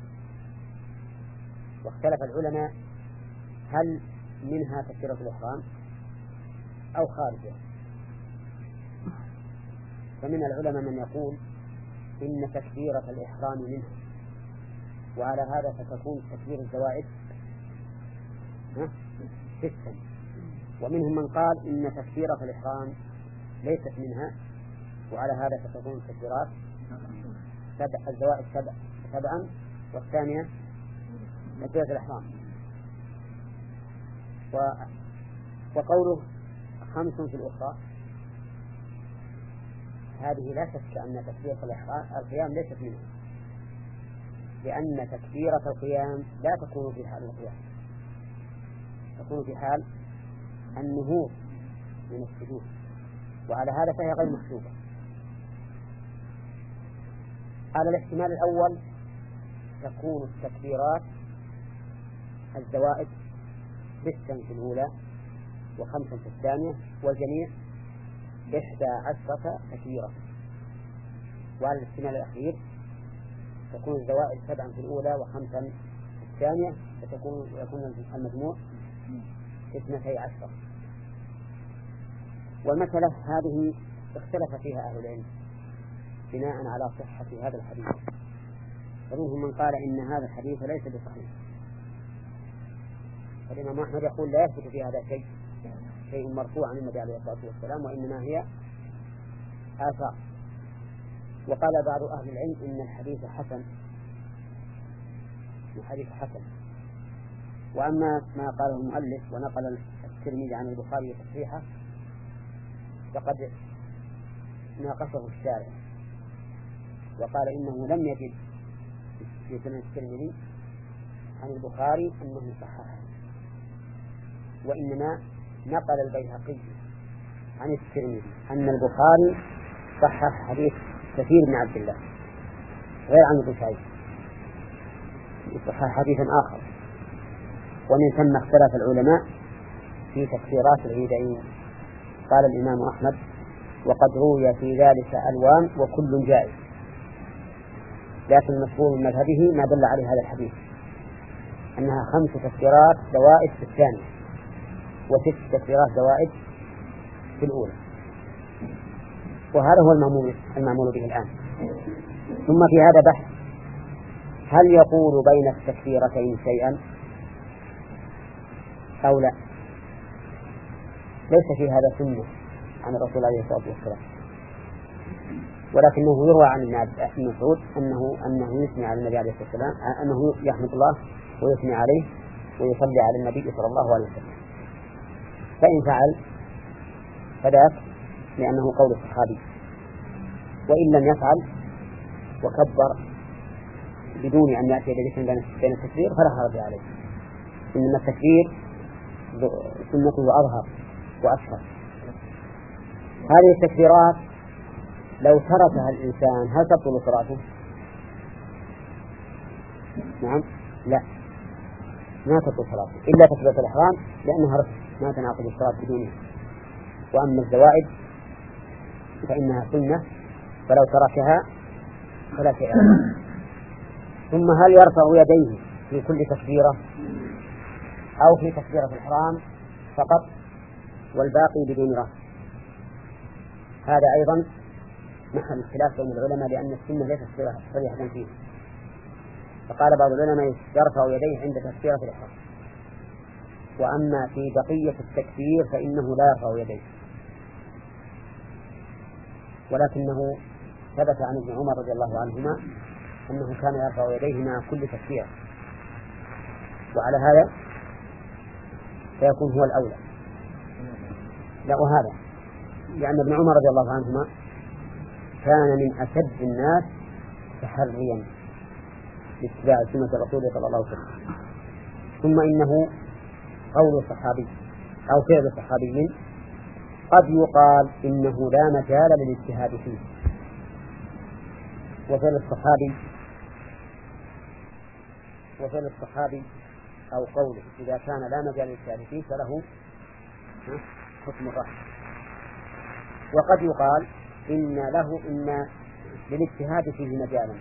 واختلف العلماء هل منها تكبيرة الإحرام أو خارجها. فمن العلماء من يقول إن تكبيرة الإحرام منها، وعلى هذا فتكون تكبير الزوائد ستا. ومنهم من قال إن تكبيرة الإحرام ليست منها، وعلى هذا فتكون التكبيرات سبع، الزوائد سبع سبعا، والثانية تكبيرة الإحرام. و... وقوله خمس في الأخرى، هذه لا شك أن تكبيرة القيام ليست منها، لأن تكبيرة القيام لا تكون في حال القيام، تكون في حال النهوض من السجود، وعلى هذا فهي غير محسوبة. على الاحتمال الأول تكون التكبيرات الزوائد ستا في الأولى وخمسا في الثانية، والجميع إحدى عشرة تكبيرة. وعلى الاحتمال الأخير تكون الزوائد سبعا في الأولى وخمسا في الثانية، فتكون يكون المجموع اثنتي عشرة. والمسألة هذه اختلف فيها أهل العلم بناء على صحة هذا الحديث، فمنهم من قال إن هذا الحديث ليس بصحيح. فالإمام أحمد يقول لا يثبت في هذا شيء شيء مرفوع عن النبي عليه الصلاة والسلام، وإنما هي آثار. وقال بعض أهل العلم إن الحديث حسن، الحديث حسن. وأما ما قاله المؤلف ونقل الترمذي عن البخاري تصحيحه فقد ناقشه الشارع وقال إنه لم يجد في سنن الترمذي عن البخاري أنه صححه، وإنما نقل البيهقي عن الترمذي أن البخاري صحح حديث كثير بن عبد الله غير عن ابن سعيد، صحح حديثا آخر. ومن ثم اختلف العلماء في تكفيرات العيدين. قال الإمام أحمد: وقد روي في ذلك ألوان وكل جائز، لكن مشهور من مذهبه ما دل عليه هذا الحديث، أنها خمس تكفيرات زوائد في الثانية وست تكفيرات زوائد في الأولى، وهذا هو المعمول المعمول به الآن. ثم في هذا بحث: هل يقول بين التكفيرتين شيئا أو لا؟ ليس في هذا سنة عن الرسول عليه الصلاة والسلام، ولكنه يروى عن ابن مسعود أنه أنه يثني على النبي عليه الصلاة والسلام، أنه يحمد الله ويثني عليه ويصلي على النبي صلى الله عليه وسلم. فإن فعل فذاك لأنه قول الصحابي، وإن لم يفعل وكبر بدون أن يأتي بذكر بين التكبير فلا حرج عليه، إنما التكبير سنته أظهر وأشهر. هذه التكبيرات لو تركها الإنسان هل تبطل صلاته؟ نعم، لا، ما تبطل صلاته إلا تكبيرة الإحرام لأنها ركن ما تنعقد الصلاة بدونها. وأما الزوائد فإنها سنة فلو تركها فلا شيء عليه. ثم هل يرفع يديه في كل تكبيرة أو في تكبيرة الإحرام فقط والباقي بدون رفع؟ هذا أيضا محل خلاف بين العلماء، لأن السنة ليست صريحة فيه. فقال بعض العلماء يرفع يديه عند تكبيرة الإحرام، وأما في بقية التكبير فإنه لا يرفع يديه. ولكنه ثبت عن ابن عمر رضي الله عنهما أنه كان يرفع يديه مع كل تكبير، وعلى هذا فيكون هو الأولى. لا، وهذا لأن ابن عمر رضي الله عنهما كان من أشد الناس تحريا لاتباع سنة الرسول صلى الله عليه وسلم. ثم إنه قول صحابي أو فعل صحابي قد يقال إنه لا مجال للاجتهاد فيه، وفعل الصحابي وفعل الصحابي أو قوله إذا كان لا مجال للاجتهاد فيه فله حكم الرحمة. وقد يقال إن له إن للاجتهاد فيه مجالا،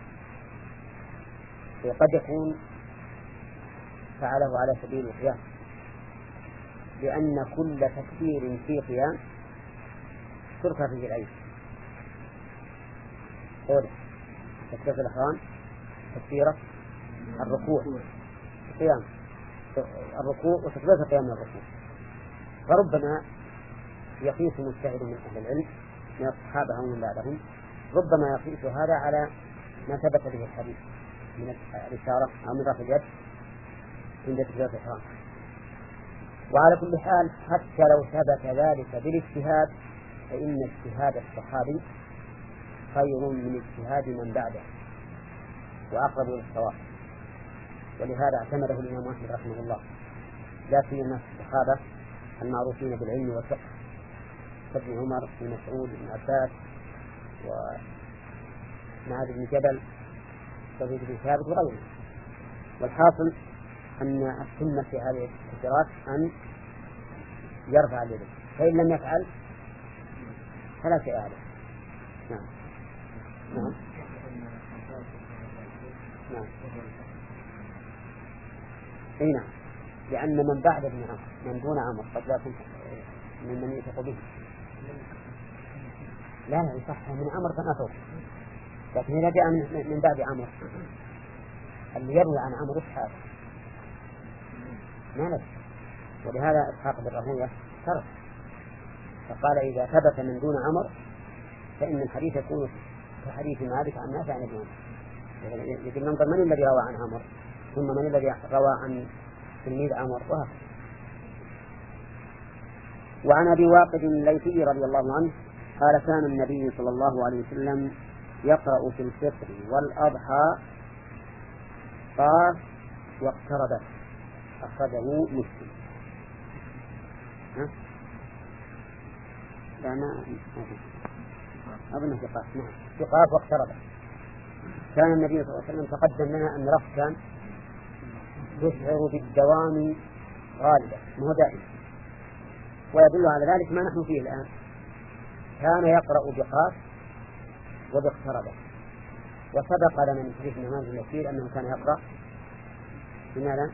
وقد يكون فعله على سبيل القياس، لأن كل تكبير في قيام تركى فيه العين. قول تكبيرة الإحرام، تكبيرة الركوع القيام الركوع وتكبيرة القيام من الركوع. فربما يقيس مجتهد من أهل العلم من الصحابة أو من بعدهم، ربما يقيس هذا على ما ثبت به الحديث من الإشارة أو من رفع اليد عند تكبيرة الإحرام. وعلى كل حال حتى لو ثبت ذلك بالاجتهاد فإن اجتهاد الصحابي خير من اجتهاد من بعده وأقرب للصواب، ولهذا اعتمده الإمام أحمد رحمه الله، لا سيما الصحابة المعروفين بالعلم والفقه كابن عمر بن مسعود بن عباس ومعاذ بن جبل وزيد بن ثابت وغيره. والحاصل أن السنة في هذه التكبيرات أن يرفع اليد، فإن لم يفعل فلا شيء عليه. نعم نعم نعم اي نعم، لأن من بعد ابن عمر من دون عمر قد لا يكون من من يثق به. لا لا يصح من عمر فنأثر، لكن إذا جاء من بعد عمر اللي يروي عن عمر إسحاق ما لك، ولهذا إسحاق بن راهويه ترك فقال إذا ثبت من دون عمر فإن الحديث يكون كحديث مالك عن نافع عن ابن عمر. يجب ننظر من الذي روى عن عمر ثم من الذي روى عن تلميذ عمر وهكذا. وعن أبي واقد الليثي رضي الله عنه قال كان النبي صلى الله عليه وسلم يقرأ في الفطر والأضحى قاف واقتربت، أخرجه مسلم. ها؟ لا ما أظن في قاف، نعم في قاف واقتربت. كان النبي صلى الله عليه وسلم تقدم لنا أن رفع كان يشعر بالدوام غالبا مو دائما، ويدل على ذلك ما نحن فيه الآن. كان يقرأ بقاف وباقتربت، وسبق لنا من حديث نعمان بن بشير أنه كان يقرأ بماذا؟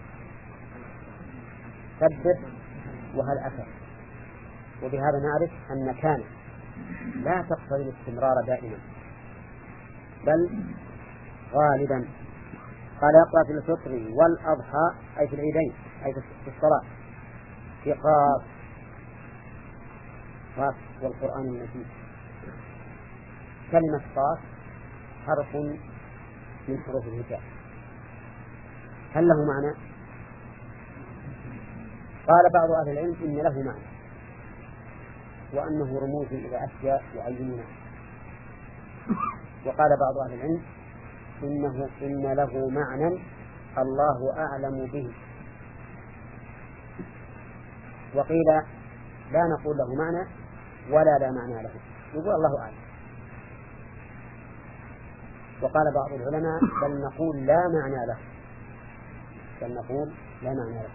ثبت وهل أتى. وبهذا نعرف أن كان لا تقتضي الاستمرار دائما بل غالبا. قال يقرأ في الفطر والأضحى أي في العيدين أي في الصلاة في قاف قاف والقرآن المجيد. كلمة قاف حرف من حروف الهجاء، هل له معنى؟ قال بعض أهل العلم إن له معنى وأنه رموز إلى أشياء يعينونها، وقال بعض أهل العلم إنه إن له معنى الله أعلم به، وقيل لا نقول له معنى ولا لا معنى له، يقول الله أعلم. وقال بعض العلماء بل نقول لا معنى له بل نقول لا معنى له.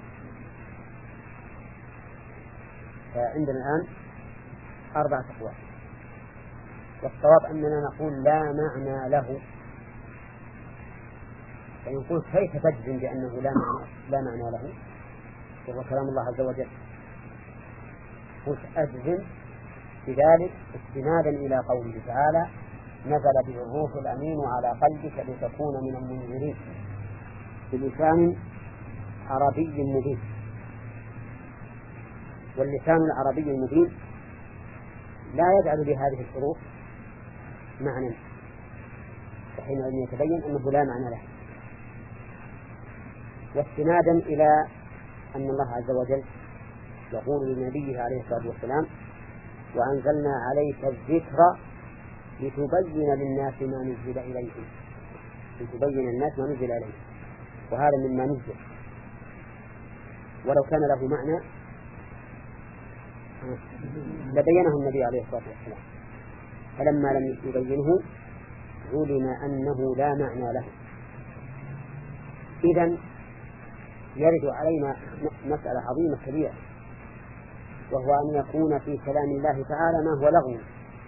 فعندنا الآن أربعة أقوال، والصواب أننا نقول لا معنى له. فنقول كيف تجزم بأنه لا معنى, لا معنى له وهو كلام الله عز وجل؟ قلت أجزم بذلك استنادا إلى قوله تعالى نزل به الروح الأمين على قلبك لتكون من المنذرين بلسان عربي مبين. واللسان العربي المبين لا يجعل بهذه الحروف معنى، وحينئذ يتبين أنه لا معنى له. واستنادا إلى أن الله عز وجل يقول لنبيه عليه الصلاة والسلام: وأنزلنا عليك الذكر لتبين للناس ما نزل إليهم، لتبين الناس ما نزل إليهم، وهذا مما نزل، ولو كان له معنى لبينه النبي عليه الصلاة والسلام، فلما لم يبينه علم أنه لا معنى له. إذن يرد علينا مسألة عظيمة كبيرة، وهو أن يكون في كلام الله تعالى ما هو لغو.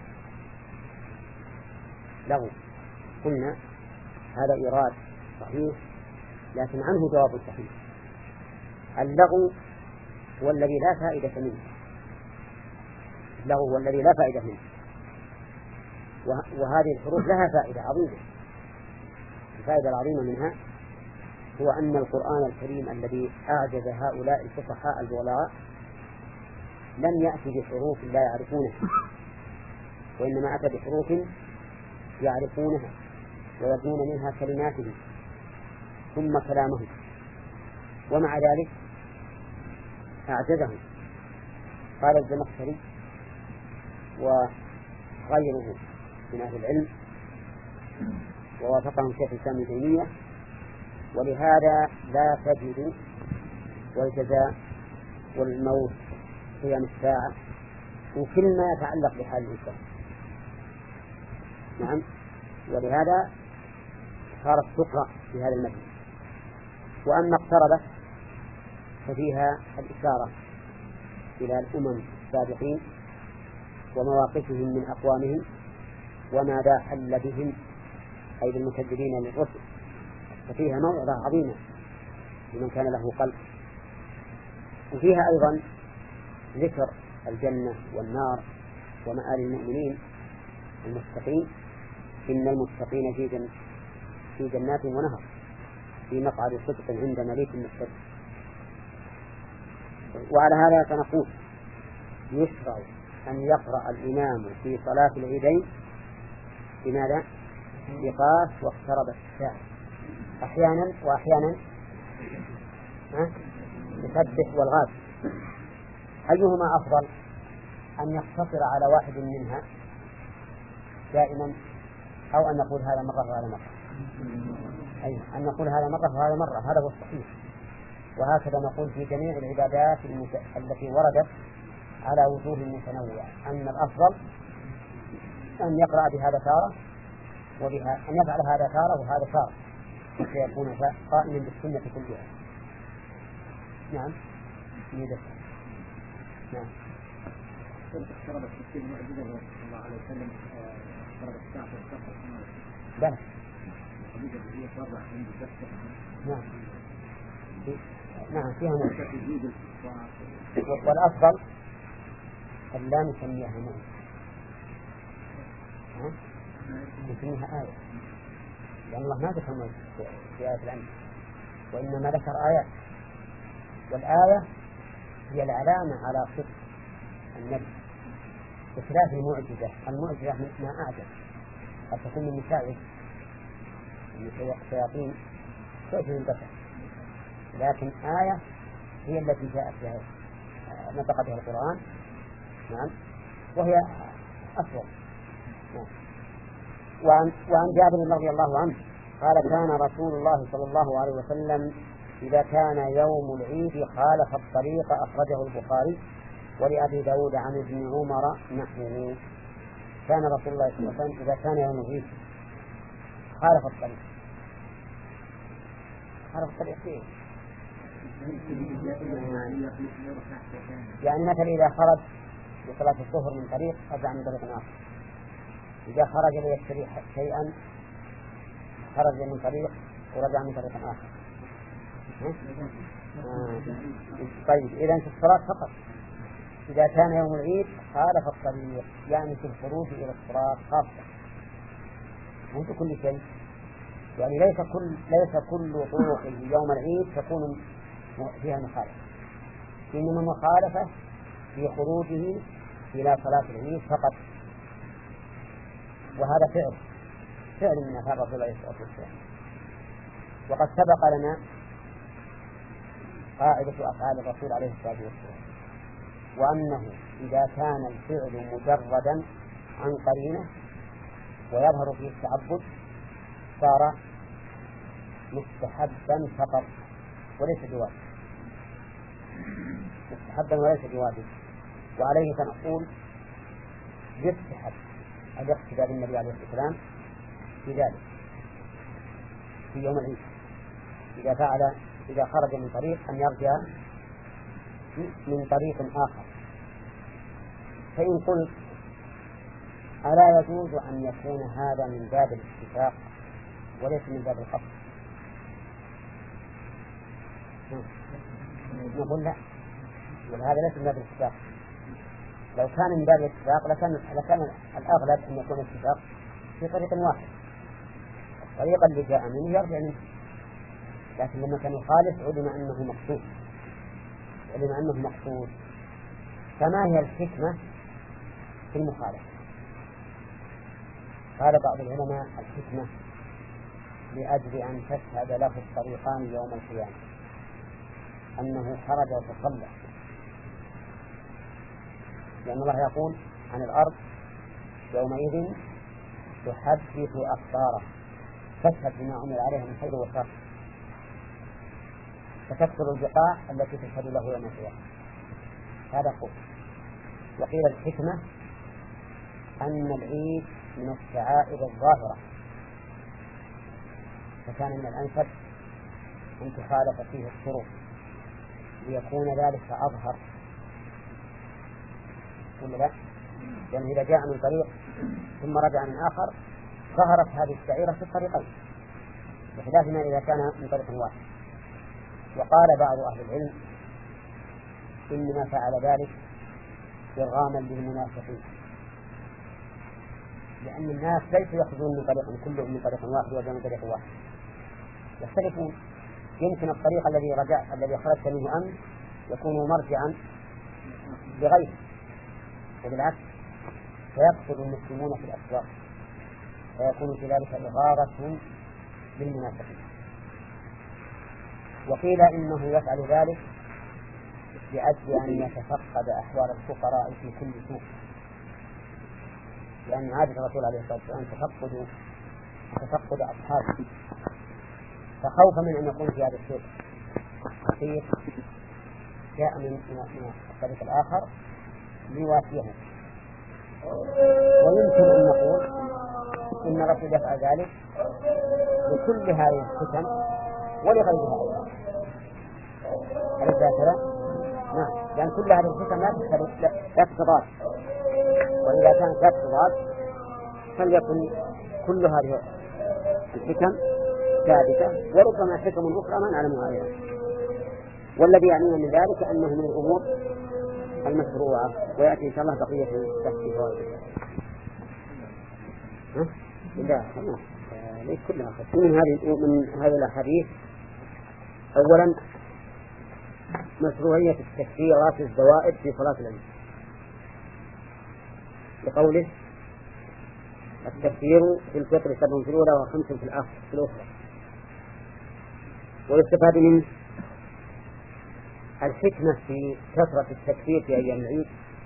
لغو قلنا هذا إيراد صحيح، لكن عنه جواب صحيح. اللغو هو الذي لا فائدة منه، اللغو هو الذي لا فائدة منه، وهذه الحروف لها فائدة عظيمة. الفائدة العظيمة منها هو أن القرآن الكريم الذي أعجز هؤلاء الفصحاء البغلاء لم يأتي بحروف لا يعرفونها، وإنما أتى بحروف يعرفونها ويبنون منها كلماتهم ثم كلامهم، ومع ذلك أعجزهم. قال الزمخشري وغيره من أهل العلم ووافقهم شيخ الإسلام ابن تيمية: ولهذا لا تجد والجزاء والموت قيام الساعة وكل ما يتعلق بحال الإنسان. نعم، ولهذا صارت تقرأ في هذا المجلس. وأما اقتربت ففيها الإشارة إلى الأمم السابقين ومواقفهم من أقوامهم وماذا حل بهم، أي بالمكذبين للرسل، ففيها موعظة عظيمة لمن كان له قلب. وفيها أيضا ذكر الجنة والنار ومآل المؤمنين المتقين: إن المتقين في, جن في جنات ونهر في مقعد صدق عند مليك مقتدر. وعلى هذا فنقول يشرع أن يقرأ الإمام في صلاة العيدين بماذا؟ بقاف واقتربت الساعة أحيانا، وأحيانا يسبح والغاز. أيهما أفضل، أن يقتصر على واحد منها دائما، أو أن نقول هذا مرة وهذا مرة؟ أي أن نقول هذا مرة وهذا مرة، هذا هو الصحيح. وهكذا نقول في جميع العبادات التي وردت على وجوه متنوعة، أن الأفضل أن يقرأ بهذا تارة وبها، أن يفعل هذا تارة وهذا تارة، حتى يكون قائما بالسنة كلها. نعم يدفع. نعم. اقتربت الساعة معجزة صلى الله عليه وسلم، اقتربت الساعة والسفر. بلى. نعم. نعم فيها معجزة. والأفضل أن لا نسميها معجزة، نسميها آية، لأن الله ما ذكر معجزة في آية الأمر، وإنما ذكر آيات، والآية هي العلامة على صدق النبي، بخلاف المعجزة. المعجزة ما أعجز، قد تكون من مساعد من الشياطين كيف ينبثق، لكن آية هي التي جاءت بها نطق بها القرآن. نعم، وهي أفضل. نعم. وعن, وعن جابر رضي الله عنه قال: كان رسول الله صلى الله عليه وسلم إذا كان يوم العيد خالف الطريق، أخرجه البخاري. ولأبي داود عن ابن عمر نحوه. كان رسول الله صلى الله عليه وسلم إذا كان يوم العيد خالف الطريق. خالف الطريق فيه يعني مثلا إذا خرج لصلاة الظهر من طريق رجع من طريق آخر، إذا خرج ليشتري شيئا خرج من طريق ورجع من طريق آخر. آه. طيب إذا في الصلاة فقط. إذا كان يوم العيد خالف الطريق يعني في الخروج إلى الصلاة خاصة، مو في كل شيء، يعني ليس كل ليس كل طرق يوم العيد تكون فيها مخالفة، إنما مخالفة في خروجه إلى صلاة العيد فقط. وهذا فعل فعل من أفعال الرسول عليه الصلاة والسلام. وقد سبق لنا قاعدة أفعال الرسول عليه الصلاة والسلام، وأنه إذا كان الفعل مجردا عن قرينة ويظهر فيه التعبد صار مستحبا فقط وليس بواجب، مستحبا وليس بواجب. وعليه فنقول يستحب الاقتداء بالنبي عليه الصلاة والسلام في ذلك في يوم العيد إذا فعل إذا خرج من طريق أن يرجع من طريق آخر. فإن قلت ألا يجوز أن يكون هذا من باب الاتفاق وليس من باب القصد؟ نقول لا، وهذا ليس من باب الاتفاق. لو كان من باب الاتفاق لكان لكان الأغلب أن يكون الاتفاق في طريق واحد، الطريق اللي جاء منه يرجع منه، لكن لما كان يخالف علم أنه مقصود علم أنه مقصود فما هي الحكمة في المخالفة؟ قال بعض العلماء الحكمة لأجل أن تشهد له الطريقان يوم القيامة أنه خرج وتصلى، لأن الله يقول عن الأرض يومئذ تحدث أخباره تشهد بما عمل عليها من خير وشر، فتكثر البقاع التي تشهد له يوم القيامة. هذا قول. وقيل الحكمة أن العيد من الشعائر الظاهرة، فكان من الأنسب أن تخالف فيه الشروط ليكون ذلك أظهر، ولا لا؟ لأنه إذا جاء من طريق ثم رجع من آخر ظهرت هذه الشعيرة في الطريقين، بخلاف ما إذا كان من طريق واحد. وقال بعض أهل العلم إنما فعل ذلك إرغاما للمنافقين، لأن الناس ليسوا يخرجون من طريق كلهم من طريق واحد ولا من طريق واحد، يختلفون. يمكن الطريق الذي رجع الذي خرجت منه أمس يكون مرجعا لغيره، وبالعكس فيقصد المسلمون في الأسواق فيكون في ذلك إغارة للمنافقين. وقيل إنه يفعل ذلك لأجل أن يتفقد أحوال الفقراء في كل سوق، لأن عادة الرسول عليه الصلاة والسلام تفقد تفقد أصحابه، فخوفا من أن يكون في هذا السوق فقير جاء من من الطريق الآخر ليوافيهم. ويمكن أن نقول إن الرسول يفعل ذلك لكل هذه الفتن ولغيرها أيضا، أليس هكذا؟ نعم، لأن كل هذه الفتن لا تضاد، وإذا كانت لا تضاد فليكن كل هذه الفتن ثابتة، وربما حكم أخرى ما نعلمها أيضا. والذي يعنينا من ذلك أنه من الأمور المشروعة، ويأتي إن شاء الله بقية تحت فوائد. ها؟ لا خلاص ليس كلها من هذه من هذه الأحاديث. أولا مشروعية التكبيرات الزوائد في صلاة العيد، لقوله التكبير في الفطر سبع في الأولى وخمس في الآخر في الأخرى. ويستفاد منه الحكمة في كثرة التكبير في أيام العيد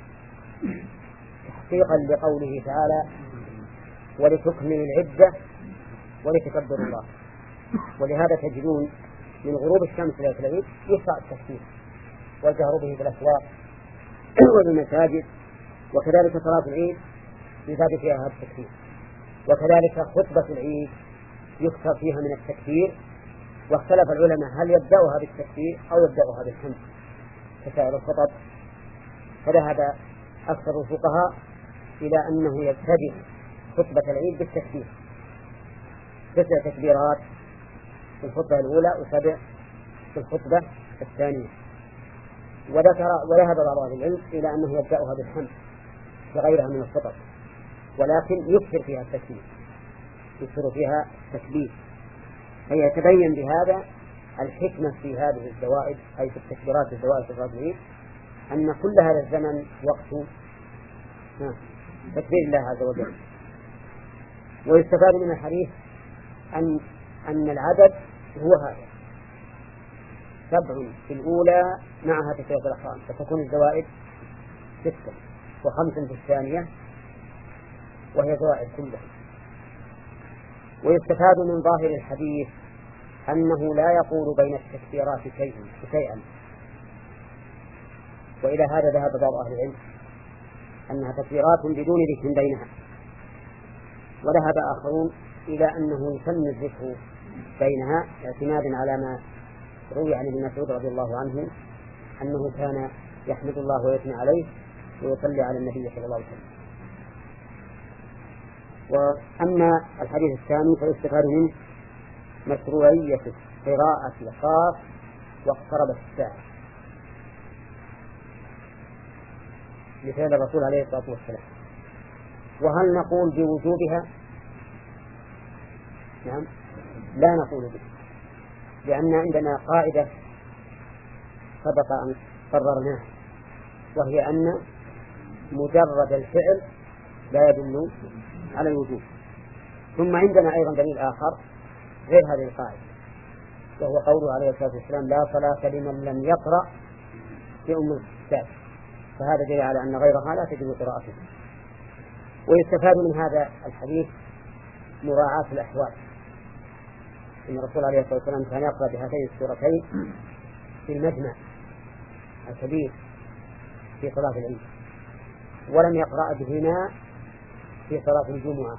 تحقيقا لقوله تعالى ولتكملوا العدة ولتكبروا الله. ولهذا تجدون من غروب الشمس إلى العيد يشرع التكبير والجهر به في الأسواق والمساجد، وكذلك صلاة العيد يزاد فيها هذا التكبير، وكذلك خطبة العيد يكثر فيها من التكبير. واختلف العلماء هل يبدأها بالتكبير أو يبدأها بالحمد كسائر الخطب، فذهب أكثر الفقهاء إلى أنه يبتدئ خطبة العيد بالتكبير، تسع تكبيرات في الخطبة الأولى وسبع في الخطبة الثانية. وذكر وذهب بعض أهل العلم إلى أنه يبدأها بالحمد كغيرها من الخطب، ولكن يكثر فيها التكبير يكثر فيها التكبير. فيتبين بهذا الحكمة في هذه الزوائد، أي في التكبيرات الزوائد في صلاة العيد، أن كل هذا الزمن وقت تكبير الله عز وجل. ويستفاد من الحديث أن أن العدد هو هذا سبع في الأولى معها تسعة الأخرام، فتكون الزوائد ستة، وخمس في الثانية وهي زوائد كلها. ويستفاد من ظاهر الحديث أنه لا يقول بين التكبيرات شيئا شيئا وإلى هذا ذهب بعض أهل العلم أنها تكبيرات بدون ذكر بينها، وذهب آخرون إلى أنه يسمى الذكر بينها اعتمادا على ما روي عن ابن مسعود رضي الله عنه أنه كان يحمد الله ويثني عليه ويصلي على النبي صلى الله عليه وسلم. وأما الحديث الثاني فيستفاد منه مشروعية قراءة الخاص واقتربت الساعة لفعل الرسول عليه الصلاة والسلام. وهل نقول بوجوبها؟ نعم، لا نقول به، لأن عندنا قاعدة سبق أن قررناها، وهي أن مجرد الفعل لا يدل على الوجوب. ثم عندنا أيضا دليل آخر غير هذه القاعدة، وهو قوله عليه الصلاة والسلام لا صلاة لمن لم يقرأ في أم الكتاب، فهذا دليل على أن غيرها لا تجب قراءته. ويستفاد من هذا الحديث مراعاة الأحوال، إن الرسول عليه الصلاة والسلام كان يقرأ بهاتين السورتين في المجمع الكبير في صلاة العيد، ولم يقرأ بهما في صلاة الجمعة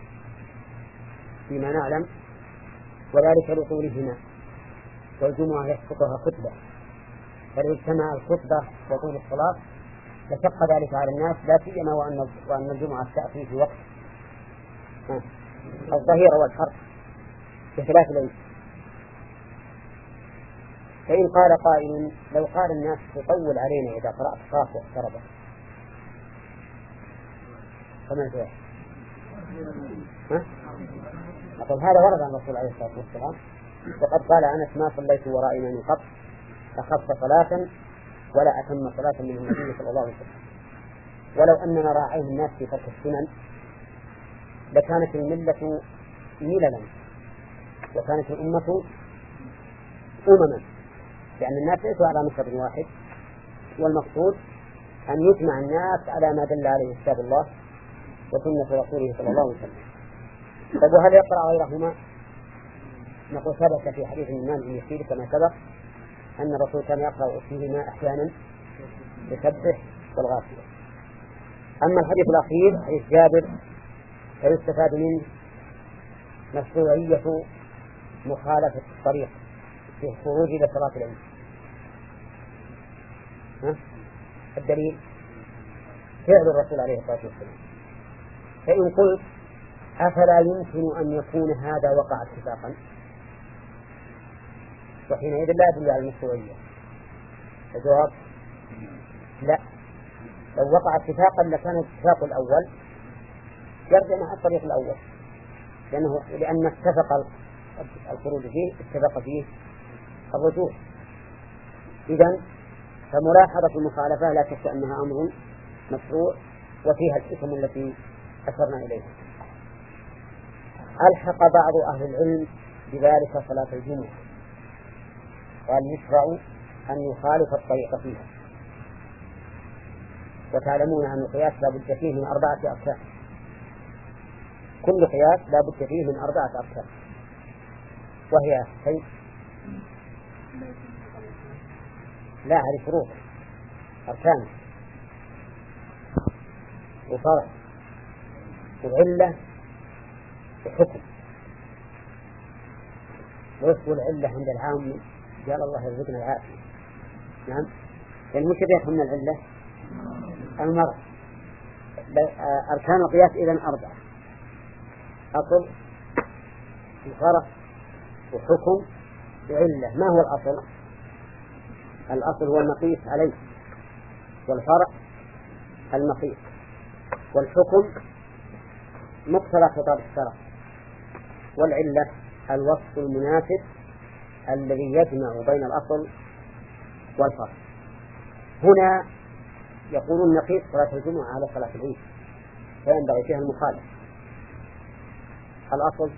فيما نعلم، وذلك لطولهما، والجمعة يسقطها خطبة، فلو اجتمع الخطبة وطول الصلاة لشق ذلك على الناس، لا سيما وأن وأن الجمعة تأتي في وقت الظهيرة والحر بخلاف العيد. فإن قال قائل لو قال الناس تطول علينا إذا قرأت خاص واقتربت فما جاء؟ أقول هذا ورد عن الرسول عليه الصلاة والسلام، وقد قال أنس ما صليت وراء من قط أخف صلاة ولا أتم صلاة من النبي صلى الله عليه وسلم. ولو أننا راعيه الناس في ترك السنن لكانت الملة مللا وكانت الأمة أمما، لأن الناس ليسوا على مشرب واحد، والمقصود أن يجمع الناس على ما دل عليه كتاب الله وسنة رسوله صلى الله عليه وسلم. طيب وهل يقرأ غيرهما؟ نقول ثبت في حديث الإمام بن يسير كما سبق أن الرسول كان يقرأ فيهما أحيانا يسبح والغاشية. أما الحديث الأخير حديث جابر فيستفاد منه مشروعية مخالفة الطريق في الخروج إلى صلاة العيد. الدليل فعل الرسول عليه الصلاة والسلام. فإن قلت أفلا يمكن أن يكون هذا وقع اتفاقا، وحينئذ لا يدل على المشروعية. الجواب لا، لو وقع اتفاقا لكان الاتفاق الأول يرجع مع الطريق الأول، لأنه لأن اتفق الخروج فيه اتفق فيه الرجوع. إذن فملاحظة المخالفة لا شك أنها أمر مشروع وفيها الحكم التي أشرنا إليها. ألحق بعض أهل العلم بذلك صلاة الجمعة، قال يشرع أن يخالف الطريق فيها، وتعلمون أن القياس لا بد فيه من أربعة أركان، كل قياس لا بد فيه من أربعة أركان، وهي شيء لا على شروط أركان وفرع وعلة وحكم. ويصل العلة عند العام قال الله يرزقنا العافية، نعم، لأن مش بيفهم من العلة المرض. أركان القياس إذن أربعة: أصل وفرع وحكم وعلة. ما هو الأصل؟ الأصل هو المقيس عليه، والفرع المقيس، والحكم مقتضى خطاب الشرع، والعلة الوصف المناسب الذي يجمع بين الأصل والفرع. هنا يقولون نقيس صلاة الجمعة على صلاة العيد فينبغي فيها المخالفة، الأصل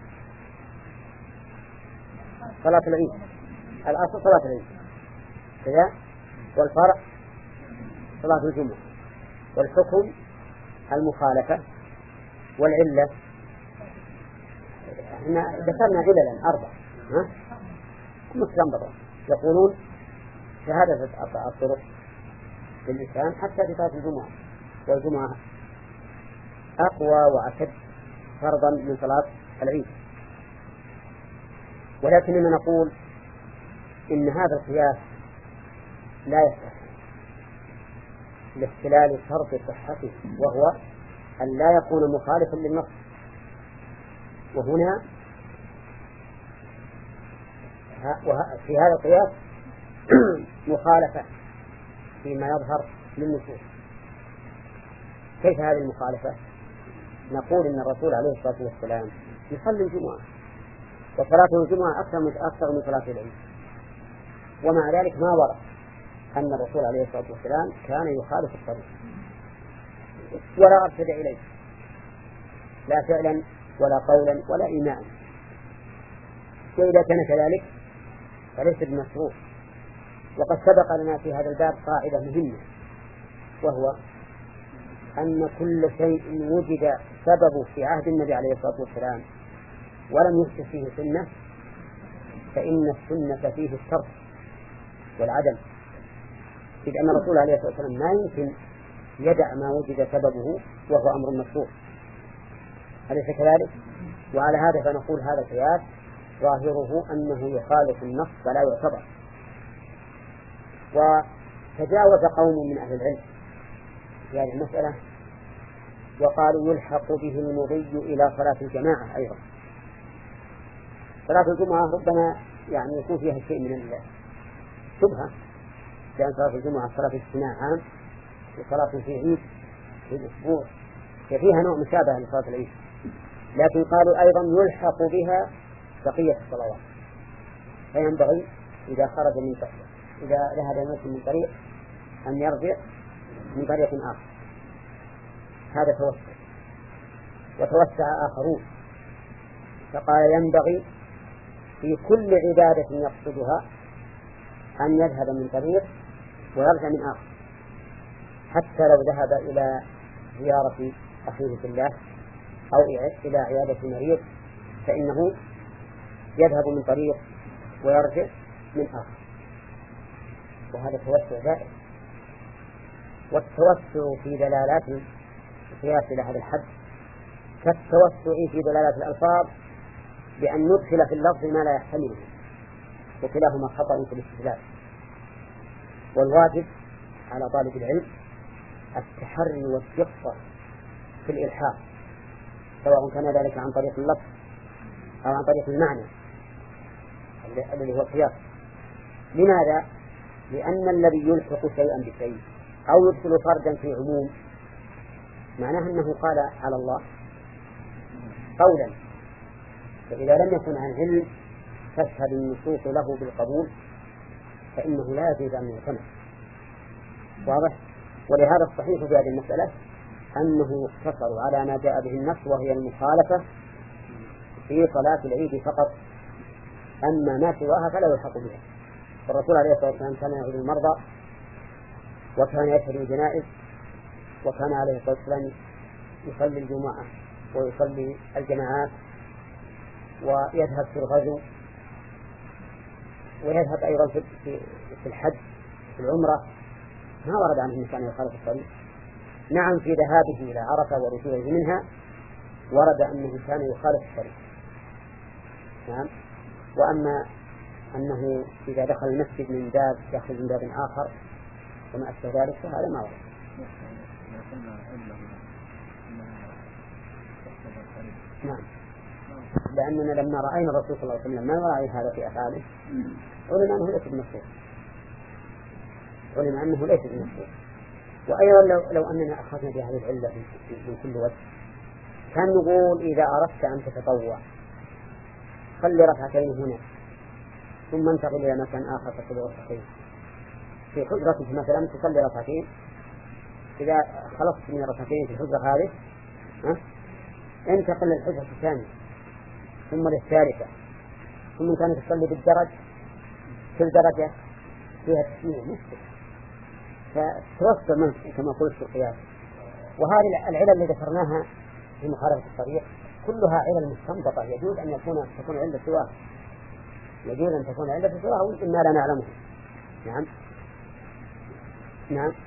صلاة العيد، الأصل صلاة العيد كذا، والفرع صلاة الجمعة، والحكم المخالفة، والعلة احنا ذكرنا عللا أربع ها مستنبطة يقولون شهادة الطرق للإسلام حتى في صلاة الجمعة، والجمعة أقوى وأشد فرضا من صلاة العيد. ولكننا نقول إن هذا القياس لا يصح لاختلال شرط صحته، وهو أن لا يكون مخالفا للنص. وهنا في هذا القياس مخالفة فيما يظهر للنصوص. كيف هذه المخالفة؟ نقول إن الرسول عليه الصلاة والسلام يصلي الجمعة، وصلاة الجمعة أكثر من أكثر من صلاة العيد، ومع ذلك ما ورد أن الرسول عليه الصلاة والسلام كان يخالف الطريق ولا أرشد إليه، لا فعلا ولا قولا ولا إيماء. وإذا كان كذلك فليس بمشروع. وقد سبق لنا في هذا الباب قاعدة مهمة، وهو أن كل شيء وجد سببه في عهد النبي عليه الصلاة والسلام ولم يحدث فيه سنة فإن السنة فيه الترك والعدم، إذ أن الرسول عليه الصلاة والسلام ما يمكن يدع ما وجد سببه وهو أمر مشروع، أليس كذلك؟ وعلى هذا فنقول هذا القياس ظاهره أنه يخالف النص فلا يعتبر. وتجاوز قوم من أهل العلم في هذه المسألة وقالوا يلحق به المضي إلى صلاة الجماعة أيضا. صلاة الجمعة ربما يعني يكون فيها شيء من الشبهة، لأن صلاة الجمعة صلاة اجتماع عام وصلاة في عيد في الأسبوع فيها نوع مشابه لصلاة العيد، لكن قالوا أيضا يلحق بها بقية الصلوات، فينبغي إذا خرج من طريق إذا ذهب المسلم من طريق أن يرجع من طريق آخر. هذا توسع. وتوسع آخرون فقال ينبغي في كل عبادة يقصدها أن يذهب من طريق ويرجع من آخر، حتى لو ذهب إلى زيارة أخيه في الله أو إلى عيادة مريض فإنه يذهب من طريق ويرجع من آخر، وهذا توسع دائم. والتوسع في دلالات القياس إلى هذا الحد كالتوسع في دلالات الألفاظ بأن ندخل في اللفظ ما لا يحتمله، وكلاهما خطأ في الاستدلال. والواجب على طالب العلم التحري والدقة في الإلحاق، سواء كان ذلك عن طريق اللفظ أو عن طريق المعنى الذي هو القياس. لماذا؟ لأن الذي يلحق شيئا بشيء أو يدخل فردا في عموم معناه أنه قال على الله قولا، فإذا لم يكن عن علم تشهد النصوص له بالقبول فإنه لا يجوز أن يعتمد. واضح؟ ولهذا الصحيح في هذه المسألة أنه يقتصر على ما جاء به النص وهي المخالفة في صلاة العيد فقط، أما ما سواها فلا يلحق بها. الرسول عليه الصلاة والسلام كان يعود المرضى وكان يشهد الجنائز، وكان عليه الصلاة والسلام يصلي الجمعة ويصلي الجماعات ويذهب في الغزو ويذهب أيضا في, في, في الحج في العمرة. ما ورد عنه أنه كان يخالف الطريق. نعم في ذهابه إلى عرفة ورجوعه منها ورد أنه كان يخالف الطريق. نعم. وأما أنه إذا دخل المسجد من باب يخرج من باب آخر وما أشبه ذلك فهذا ما ورد. نعم. لأننا لما رأينا الرسول صلى الله عليه وسلم ما رأي هذا في أفعاله علم أنه ليس بمشروع، علم أنه ليس بمشروع. وأيضا لو, لو أننا أخذنا بهذه العلة من كل وجه كان نقول إذا أردت أن تتطوع صلي ركعتين هنا ثم انتقل إلى مكان آخر تصلي ركعتين في حجرتك مثلا، تصلي ركعتين، إذا خلصت من الركعتين في الحجرة هذه انتقل للحجرة الثانية ثم للثالثة، ثم كانت تصلي بالدرج، كل درجة فيها تسمية مثل، فتوسط منه كما قلت في القياس. وهذه العلل اللي ذكرناها في مخالفة الطريق كلها علل مستنبطة، يجوز أن يكون تكون علة سواها، يجوز أن تكون علة سواها وإنا لا نعلمه. نعم نعم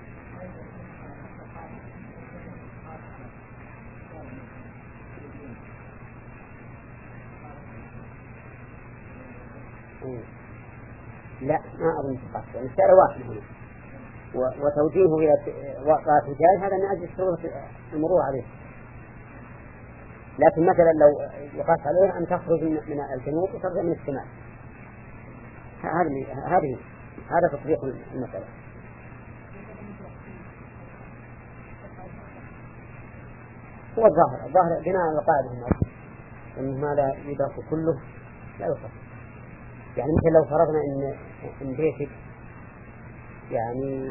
لا ما أظن تقاس، يعني الشارع واحد هنا، وتوجيهه إلى وقعة الجاي هذا من أجل شروط المرور عليه. لكن مثلا لو يقاس عليه أن تخرج من الجنوب وترجع من الشمال، هذه هذه هذا تطبيق المسألة. هو الظاهر الظاهر بناء على القاعدة هنا أن ما لا يدرك كله لا يصح. يعني مثل لو فرضنا إن إن بيتك يعني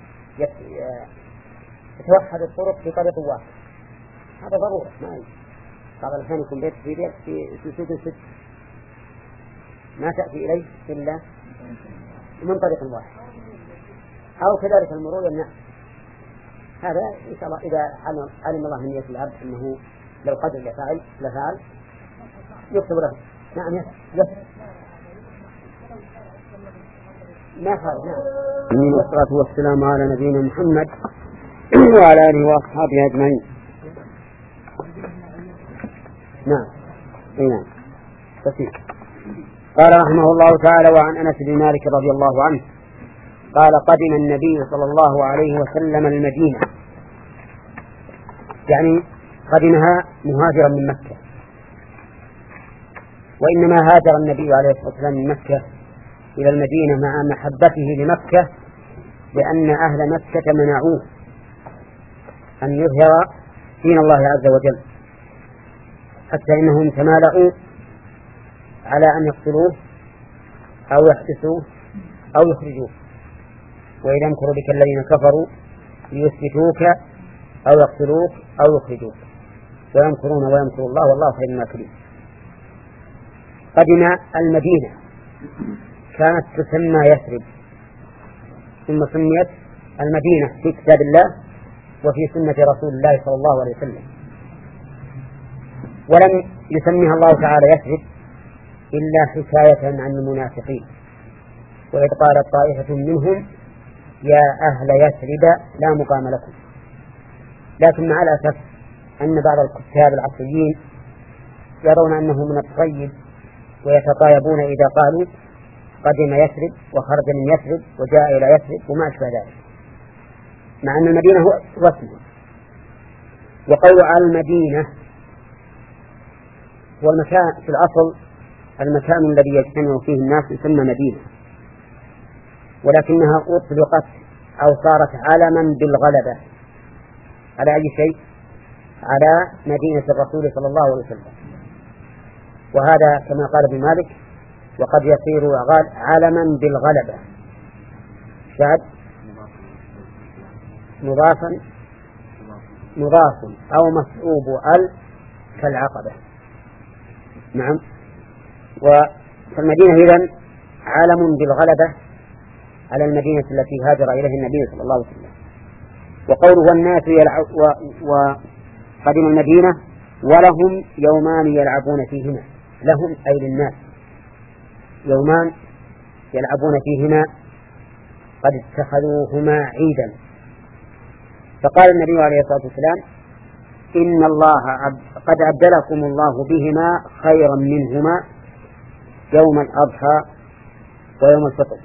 يتوحد الطرق في طريق واحد، هذا ضرورة. ما بعض الأحيان يكون بيت في بيت في سوق ست ما تأتي إليه إلا من طريق واحد، أو كذلك المرور يمنع. هذا إن شاء الله إذا علم الله من نية العبد أنه لو قدر لفعل لفعل يكتب له. نعم يس ما خالف. نعم. والصلاة والسلام على نبينا محمد وعلى آله وأصحابه أجمعين. نعم نعم كثير. قال رحمه الله تعالى: وعن أنس بن مالك رضي الله عنه قال: قدم النبي صلى الله عليه وسلم المدينة، يعني قدمها مهاجرا من مكة، وإنما هاجر النبي عليه الصلاة والسلام من مكة إلى المدينة مع محبته لمكة، لأن أهل مكة منعوه أن يظهر دين الله عز وجل، حتى إنهم تمالؤوا على أن يقتلوه أو يحبسوه أو يخرجوه، وإذا يمكر بك الذين كفروا ليثبتوك أو يقتلوك أو يخرجوك ويمكرون ويمكر الله والله خير الماكرين. قدم المدينة كانت تسمى يثرب، ثم سميت المدينة في كتاب الله وفي سنة رسول الله صلى الله عليه وسلم، ولم يسميها الله تعالى يثرب إلا حكاية عن المنافقين، وإذ قالت طائفة منهم يا أهل يثرب لا مقام لكم. لكن مع الأسف أن بعض الكتاب العصريين يرون أنه من الطيب ويتطايبون إذا قالوا قدم يثرب وخرج من يثرب وجاء إلى يثرب وما أشبه ذلك، مع أن المدينة هو اسمه. وقول على المدينة هو المكان في الأصل المكان الذي يجتمع فيه الناس يسمى مدينة، ولكنها أطلقت أو صارت علما بالغلبة على أي شيء؟ على مدينة الرسول صلى الله عليه وسلم. وهذا كما قال ابن مالك: وقد يصير علما بالغلبة شاد مضافا مضاف أو مسؤوب ال كالعقبة. نعم. والمدينة إذن عالم بالغلبة على المدينة التي هاجر إليها النبي صلى الله عليه وسلم. وقوله الناس يلعب وقدم المدينة ولهم يومان يلعبون فيهما، لهم أي للناس يومان يلعبون فيهما قد اتخذوهما عيدا. فقال النبي عليه الصلاة والسلام: إن الله قد أبدلكم الله بهما خيرا منهما يوم الأضحى ويوم الفطر.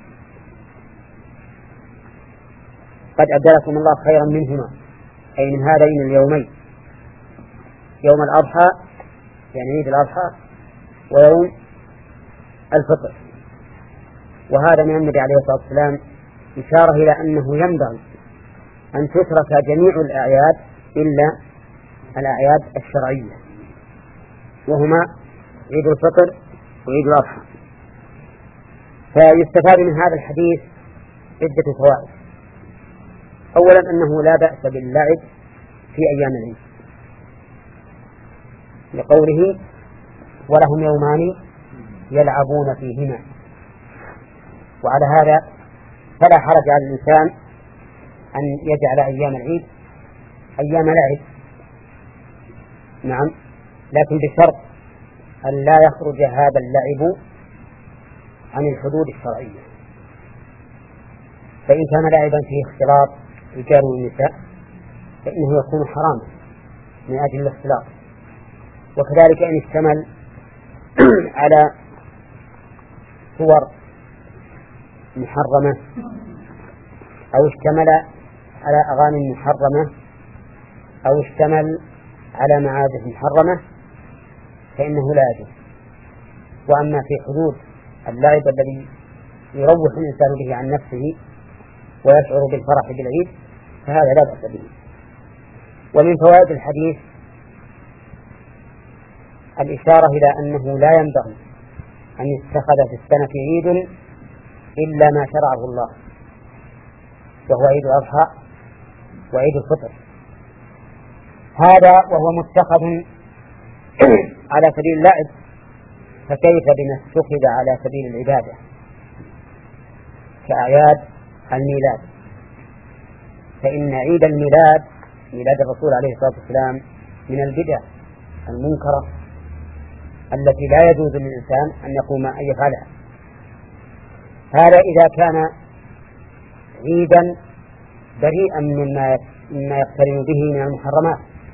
قد أبدلكم الله خيرا منهما أي من هذين اليومين، يوم الأضحى يعني عيد الأضحى ويوم الفطر. وهذا من النبي عليه الصلاة والسلام إشارة إلى أنه ينبغي أن تترك جميع الأعياد إلا الأعياد الشرعية، وهما عيد الفطر وعيد الأضحى. فيستفاد من هذا الحديث عدة فوائد. أولا أنه لا بأس باللعب في أيام العيد، لقوله ولهم يومان يلعبون فيهما. وعلى هذا فلا حرج على الإنسان أن يجعل أيام العيد أيام لعب، نعم، لكن بشرط أن لا يخرج هذا اللعب عن الحدود الشرعية. فإن كان لعبا فيه اختلاط الرجال والنساء فإنه يكون حراما من أجل الاختلاط. وكذلك إن اشتمل على صور محرمة أو اشتمل على أغاني محرمة أو اشتمل على معازف محرمة فإنه لا يجوز. وأما في حدود اللعب الذي يروح الإنسان به عن نفسه ويشعر بالفرح بالعيد فهذا لا بأس به. ومن فوائد الحديث الإشارة إلى أنه لا ينبغي أن يتخذ في السنة عيد إلا ما شرعه الله، وهو عيد الأضحى وعيد الفطر، هذا وهو متخذ على سبيل اللعب، فكيف بما اتخذ على سبيل العبادة كأعياد الميلاد؟ فإن عيد الميلاد ميلاد الرسول عليه الصلاة والسلام من البدع المنكرة التي لا يجوز للإنسان أن يقوم أن يفعلها. هذا إذا كان عيدا بريئا مما مما يقترن به من المحرمات.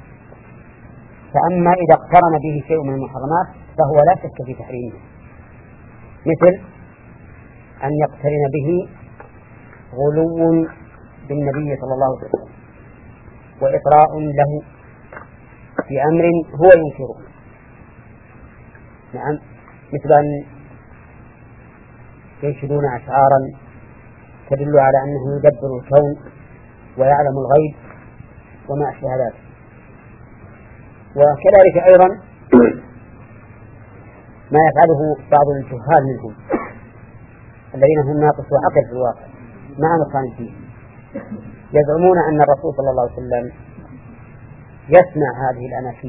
فأما إذا اقترن به شيء من المحرمات فهو لا شك في تحريمه، مثل أن يقترن به غلو بالنبي صلى الله عليه وسلم وإطراء له في أمر هو ينكره، نعم، مثل أن ينشدون أشعارا تدل على أنه يدبر الكون ويعلم الغيب وما أشبه ذلك. وكذلك أيضا ما يفعله بعض الجهال منهم الذين هم ناقصوا عقل في الواقع مع نقصان الدين، يزعمون أن الرسول صلى الله عليه وسلم يسمع هذه الأناشيد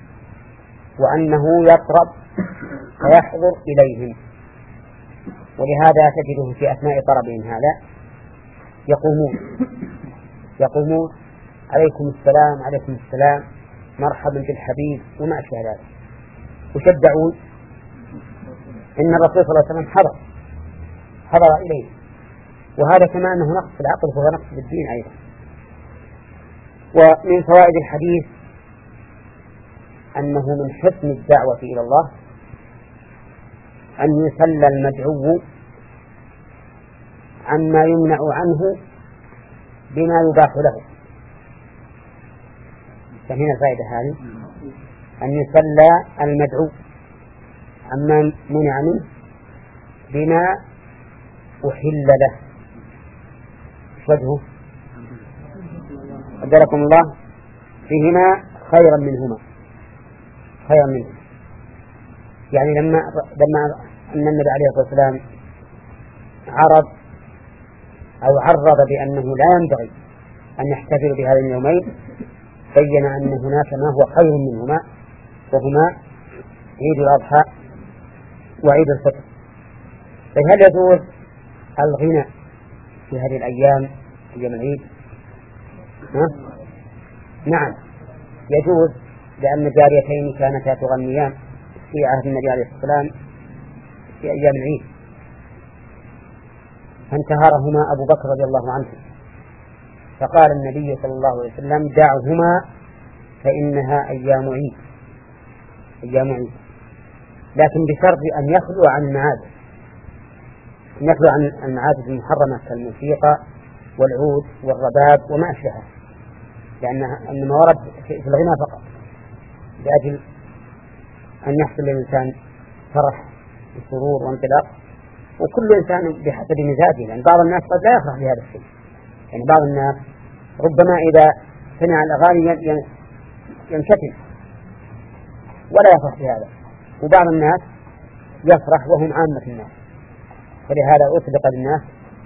وأنه يطرب فيحضر إليهم، ولهذا تجده في أثناء طربهم هذا يقومون يقومون عليكم السلام عليكم السلام مرحبا بالحبيب وما أشبه ذلك، وشجعون إن الرسول صلى الله عليه وسلم حضر حضر إليه، وهذا كما أنه نقص في العقل فهو نقص في الدين أيضا. ومن فوائد الحديث أنه من حسن الدعوة إلى الله أن يسلى المدعو عما يمنع عنه بما يباح له. فهنا الفائدة هذه أن يسلى المدعو عما منع منه بما أحل له. وجهه أجركم الله فيهما خيرا منهما خيرا منهما يعني لما لما أن النبي عليه الصلاة والسلام عرض أو عرض بأنه لا ينبغي أن يحتفل بهذين اليومين بين أن هناك ما هو خير منهما وهما عيد الأضحى وعيد الفطر. فهل يجوز الغنى في هذه الأيام أيام العيد؟ ها؟ نعم يجوز، لأن جاريتين كانتا تغنيان في عهد النبي عليه الصلاة والسلام في أيام العيد فانتهرهما أبو بكر رضي الله عنه، فقال النبي صلى الله عليه وسلم دعهما فإنها أيام عيد أيام عيد لكن بشرط أن يخلو عن المعازف أن يخلو عن المعازف المحرمة كالموسيقى والعود والرباب وما أشبهه، لأنها إنما ورد في الغنى فقط لأجل أن يحصل للإنسان فرح وسرور وانطلاق، وكل إنسان بحسب مزاجه، يعني بعض الناس قد لا يفرح بهذا الشيء، يعني بعض الناس ربما إذا سمع الأغاني ينشتم ولا يفرح بهذا، وبعض الناس يفرح وهم عامة الناس، فلهذا أطلق للناس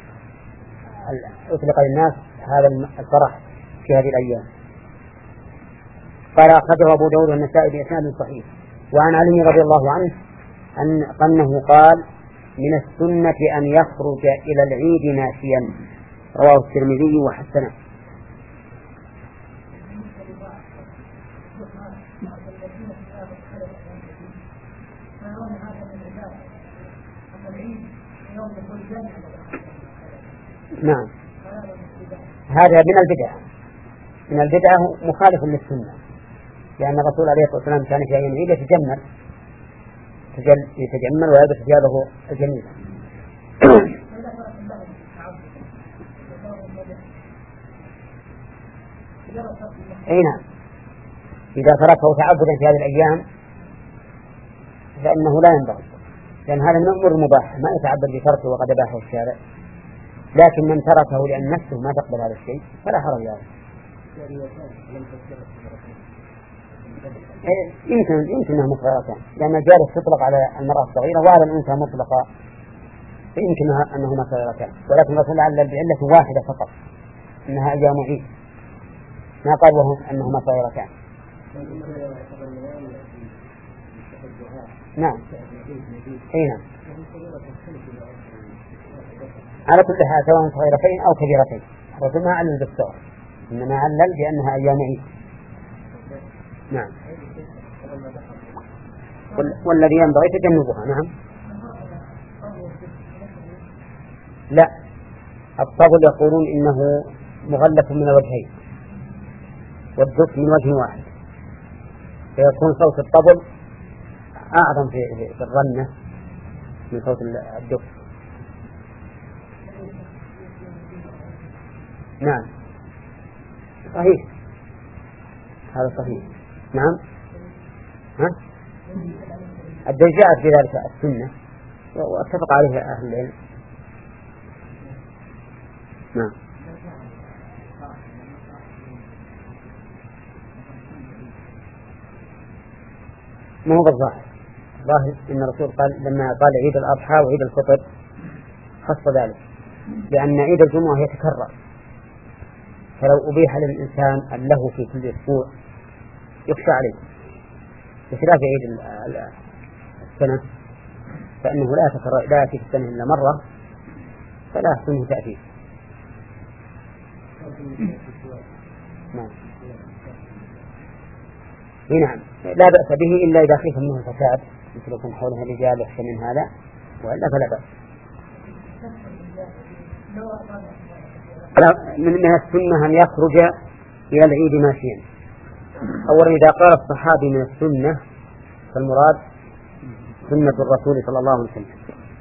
أطلق للناس هذا الفرح في هذه الأيام. قال أخرجه أبو داود والنسائي بإسناد صحيح وعن علي رضي الله عنه أن أنه قال: من السنة أن يخرج إلى العيد ماشيا. رواه الترمذي وحسنه. نعم، هذا من البدع، من البدع مخالف للسنة، لأن الرسول عليه الصلاة والسلام كان في أيام العيد يتجمل يتجمل ويلبس ثيابه الجميلة. أي نعم، إذا تركه تعبدا في هذه الأيام فإنه لا ينبغي، لأن هذا من الأمور المباحة، ما يتعبد بتركه وقد أباحه الشارع. لكن من تركه لأن نفسه ما تقبل هذا الشيء فلا حرج عليه. يمكن يمكن أنها مصغرتان، لأن الجالس تطلق على المرأة الصغيرة وعلى الأنثى مطلقة، فيمكن أنهما صغيرتان، ولكن الرسول علل بعلة واحدة فقط، أنها أيام عيد، ما قال وهم أنهما صغيرتان. نعم، أي نعم، على كل حال سواء صغيرتين أو كبيرتين، الرسول ما علل بالصغر، إنما علل بأنها أيام عيد. نعم، والذي ينبغي تجنبها. نعم، لا، الطبل يقولون إنه مغلف من الوجهين والدف من وجه واحد، فيكون صوت الطبل أعظم في الرنة من صوت الدف. نعم، صحيح، هذا صحيح. نعم، ها؟ الدجاج في ذلك السنة واتفق عليه أهل العلم. نعم، ما هو بالظاهر، ظاهر إن الرسول قال لما قال عيد الأضحى وعيد الفطر خص ذلك، لأن عيد الجمعة يتكرر، فلو أبيح للإنسان أن له في كل أسبوع يخشى عليه، بخلاف عيد السنة فإنه لا يتكرر، لا يأتي في السنة إلا مرة، فلا يحسنه تأتيه. نعم، نعم، لا بأس به إلا إذا خيف منه الفساد، مثل يكون حولها رجال يخشى من هذا، وإلا فلا بأس. من السنة أن يخرج إلى العيد ماشيا. أولا إذا قال الصحابي من السنة فالمراد سنة الرسول صلى الله عليه وسلم،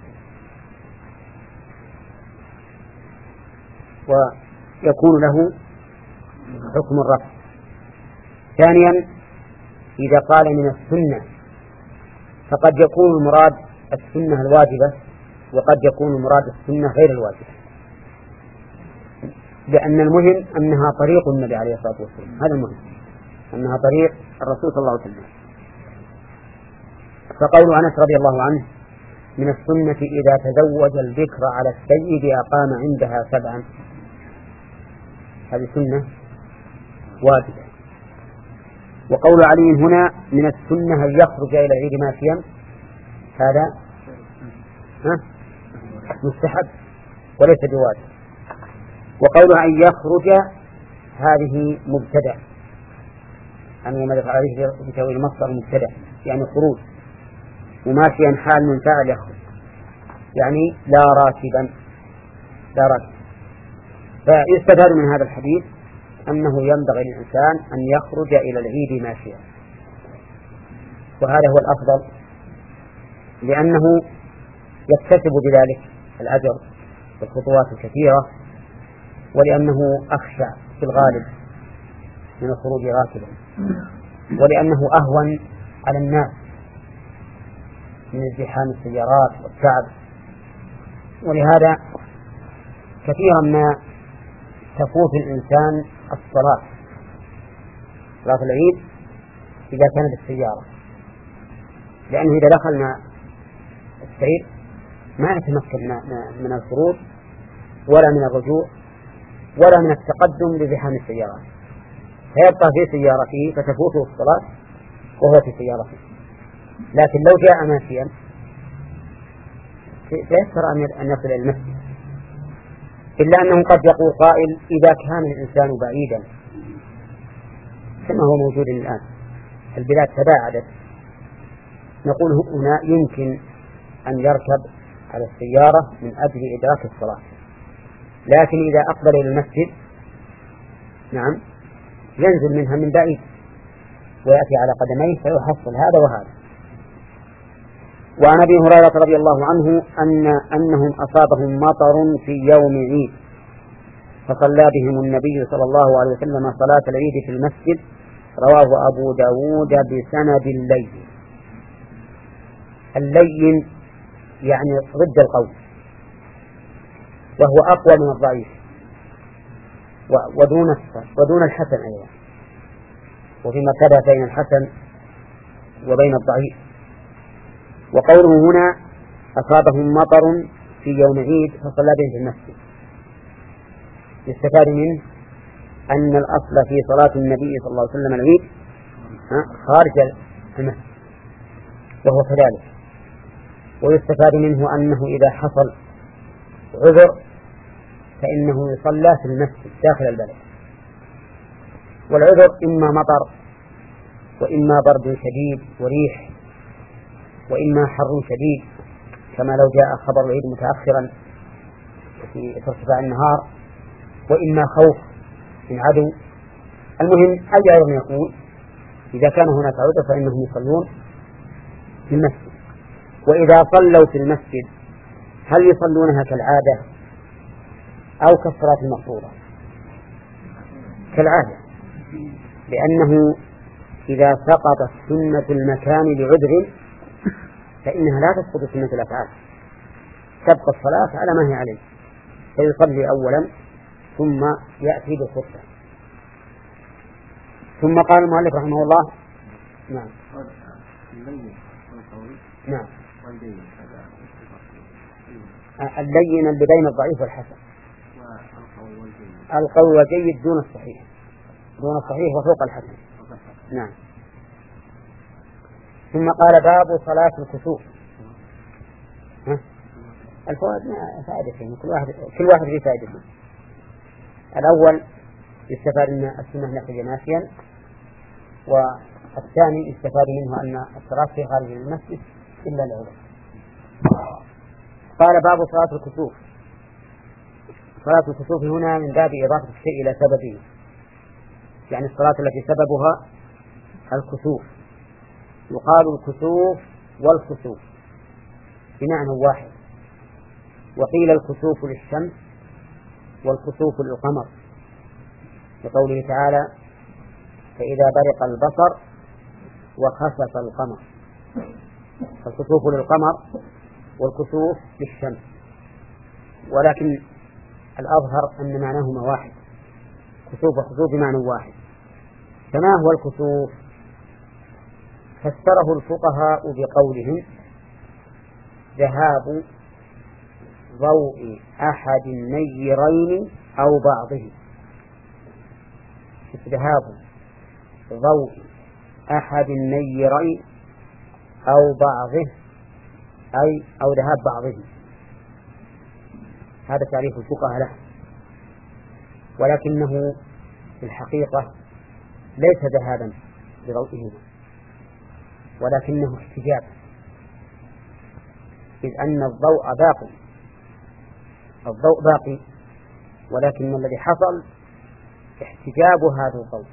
ويكون له حكم الرفع. ثانيا إذا قال من السنة فقد يكون المراد السنة الواجبة، وقد يكون المراد السنة غير الواجبة، لأن المهم أنها طريق النبي عليه الصلاة والسلام، هذا المهم، أنها طريق الرسول صلى الله عليه وسلم. فقول أنس رضي الله عنه: من السنة إذا تزوج البكر على السيد أقام عندها سبعا، هذه سنة واجبة. وقول علي هنا من السنة أن يخرج إلى العيد ماشيا، هذا ها مستحب وليس بواجب. وقول أن يخرج هذه مبتدأ، أن يمدف عليه بتأويل مصدر مبتدأ، يعني خروج، وماشيا حال من فعل يخرج، يعني لا راكبا، لا راكب. فيستفاد من هذا الحديث أنه ينبغي للإنسان أن يخرج إلى العيد ماشيا، وهذا هو الأفضل، لأنه يكتسب بذلك الأجر والخطوات الكثيرة، ولأنه أخشع في الغالب من الخروج راكبا، ولأنه أهون على الناس من ازدحام السيارات والتعب. ولهذا كثيرا ما تفوت الإنسان الصلاة صلاة العيد إذا كانت السيارة، لأنه إذا دخلنا السير ما نتمكن من الخروج ولا من الرجوع ولا من التقدم لزحام السيارات، فيبقى في سيارته فتفوته الصلاة وهو في سيارته. لكن لو جاء ماشيا تيسر أن يصل إلى المسجد، إلا أنه قد يقول قائل إذا كان الإنسان بعيدا كما هو موجود الآن، البلاد تباعدت، نقول هنا يمكن أن يركب على السيارة من أجل إدراك الصلاة، لكن إذا أقبل إلى المسجد نعم ينزل منها من بعيد ويأتي على قدميه فيحصل هذا وهذا. وعن أبي هريرة رضي الله عنه أن أنهم أصابهم مطر في يوم عيد فصلى بهم النبي صلى الله عليه وسلم صلاة العيد في المسجد، رواه أبو داود بسند اللين. اللين يعني ضد القول، وهو أقوى من الضعيف ودون ودون الحسن أيضا، وفي مرتبة بين الحسن وبين الضعيف. وقوله هنا أصابهم مطر في يوم عيد فصلى بهم في المسجد، يستفاد منه أن الأصل في صلاة النبي صلى الله عليه وسلم العيد خارج المسجد وهو كذلك. ويستفاد منه أنه إذا حصل عذر فإنه يصلى في المسجد داخل البلد، والعذر إما مطر وإما برد شديد وريح وإما حر شديد، كما لو جاء خبر العيد متأخرا في ارتفاع النهار، وإما خوف من عدو. المهم أي عذر يكون، إذا كان هناك عذر فإنهم يصلون في المسجد. وإذا صلوا في المسجد هل يصلونها كالعادة أو كالصلاة المفروضة؟ كالعادة، لأنه إذا سقطت سنة المكان لعذر فإنها لا تسقط سنة الأفعال، تبقى الصلاة على ما هي عليه، فيصلي أولا ثم يأتي بالخطبة. ثم قال المؤلف رحمه الله نعم نعم اللين اللي بين الضعيف والحسن، القوي والجيد دون الصحيح، دون الصحيح وفوق الحسن. نعم. ثم قال باب صلاة الكسوف. ها؟ الفوائد ما فائدتين، كل واحد كل واحد فيه فائدته. الأول يستفاد من السنة نخرج ماشيا، والثاني يستفاد منه أن الصلاة في خارج المسجد إلا العذر. قال باب صلاة الكسوف. صلاة الكسوف هنا من باب إضافة الشيء إلى سببه، يعني الصلاة التي سببها الكسوف. يقال الكسوف والكسوف بمعنى واحد، وقيل الكسوف للشمس والكسوف للقمر، لقوله تعالى فإذا برق البصر وخسف القمر، فالكسوف للقمر والكسوف للشمس، ولكن الأظهر أن معناهما واحد، كسوف وخسوف بمعنى واحد. فما هو الكسوف؟ فسره الفقهاء بقولهم ذهاب ضوء أحد النيرين أو بعضه، ذهاب ضوء أحد النيرين أو بعضه، أي أو ذهاب بعضه. هذا تعريف الفقهاء له، ولكنه في الحقيقة ليس ذهابا بضوئهما، ولكنه احتجاب، إذ أن الضوء باقي، الضوء باقي، ولكن الذي حصل احتجاب هذا الضوء.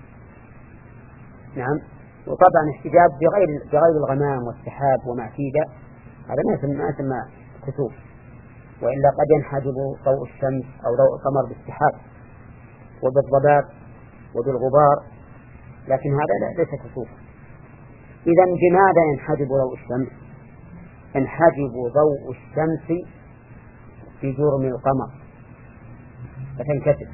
نعم. وطبعا احتجاب بغير بغير الغمام والسحاب وما فيه، هذا ما يسمى يسمى كسوف، وإلا قد ينحجب ضوء الشمس أو ضوء القمر بالسحاب وبالضباب وبالغبار، لكن هذا ليس كسوف. إذا بماذا ينحجب ضوء الشمس؟ ينحجب ضوء الشمس في جرم القمر فتنكسر،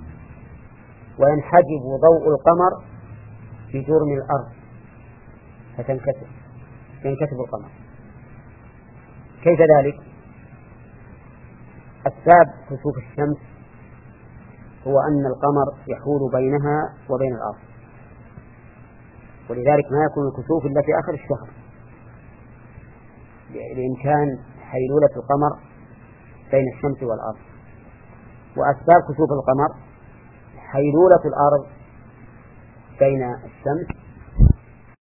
وينحجب ضوء القمر في جرم الأرض فتنكسر، ينكسب القمر. كيف ذلك؟ أسباب كسوف الشمس هو أن القمر يحول بينها وبين الأرض، ولذلك ما يكون الكسوف إلا في آخر الشهر لإمكان حيلولة القمر بين الشمس والأرض. وأسباب كسوف القمر حيلولة الأرض بين الشمس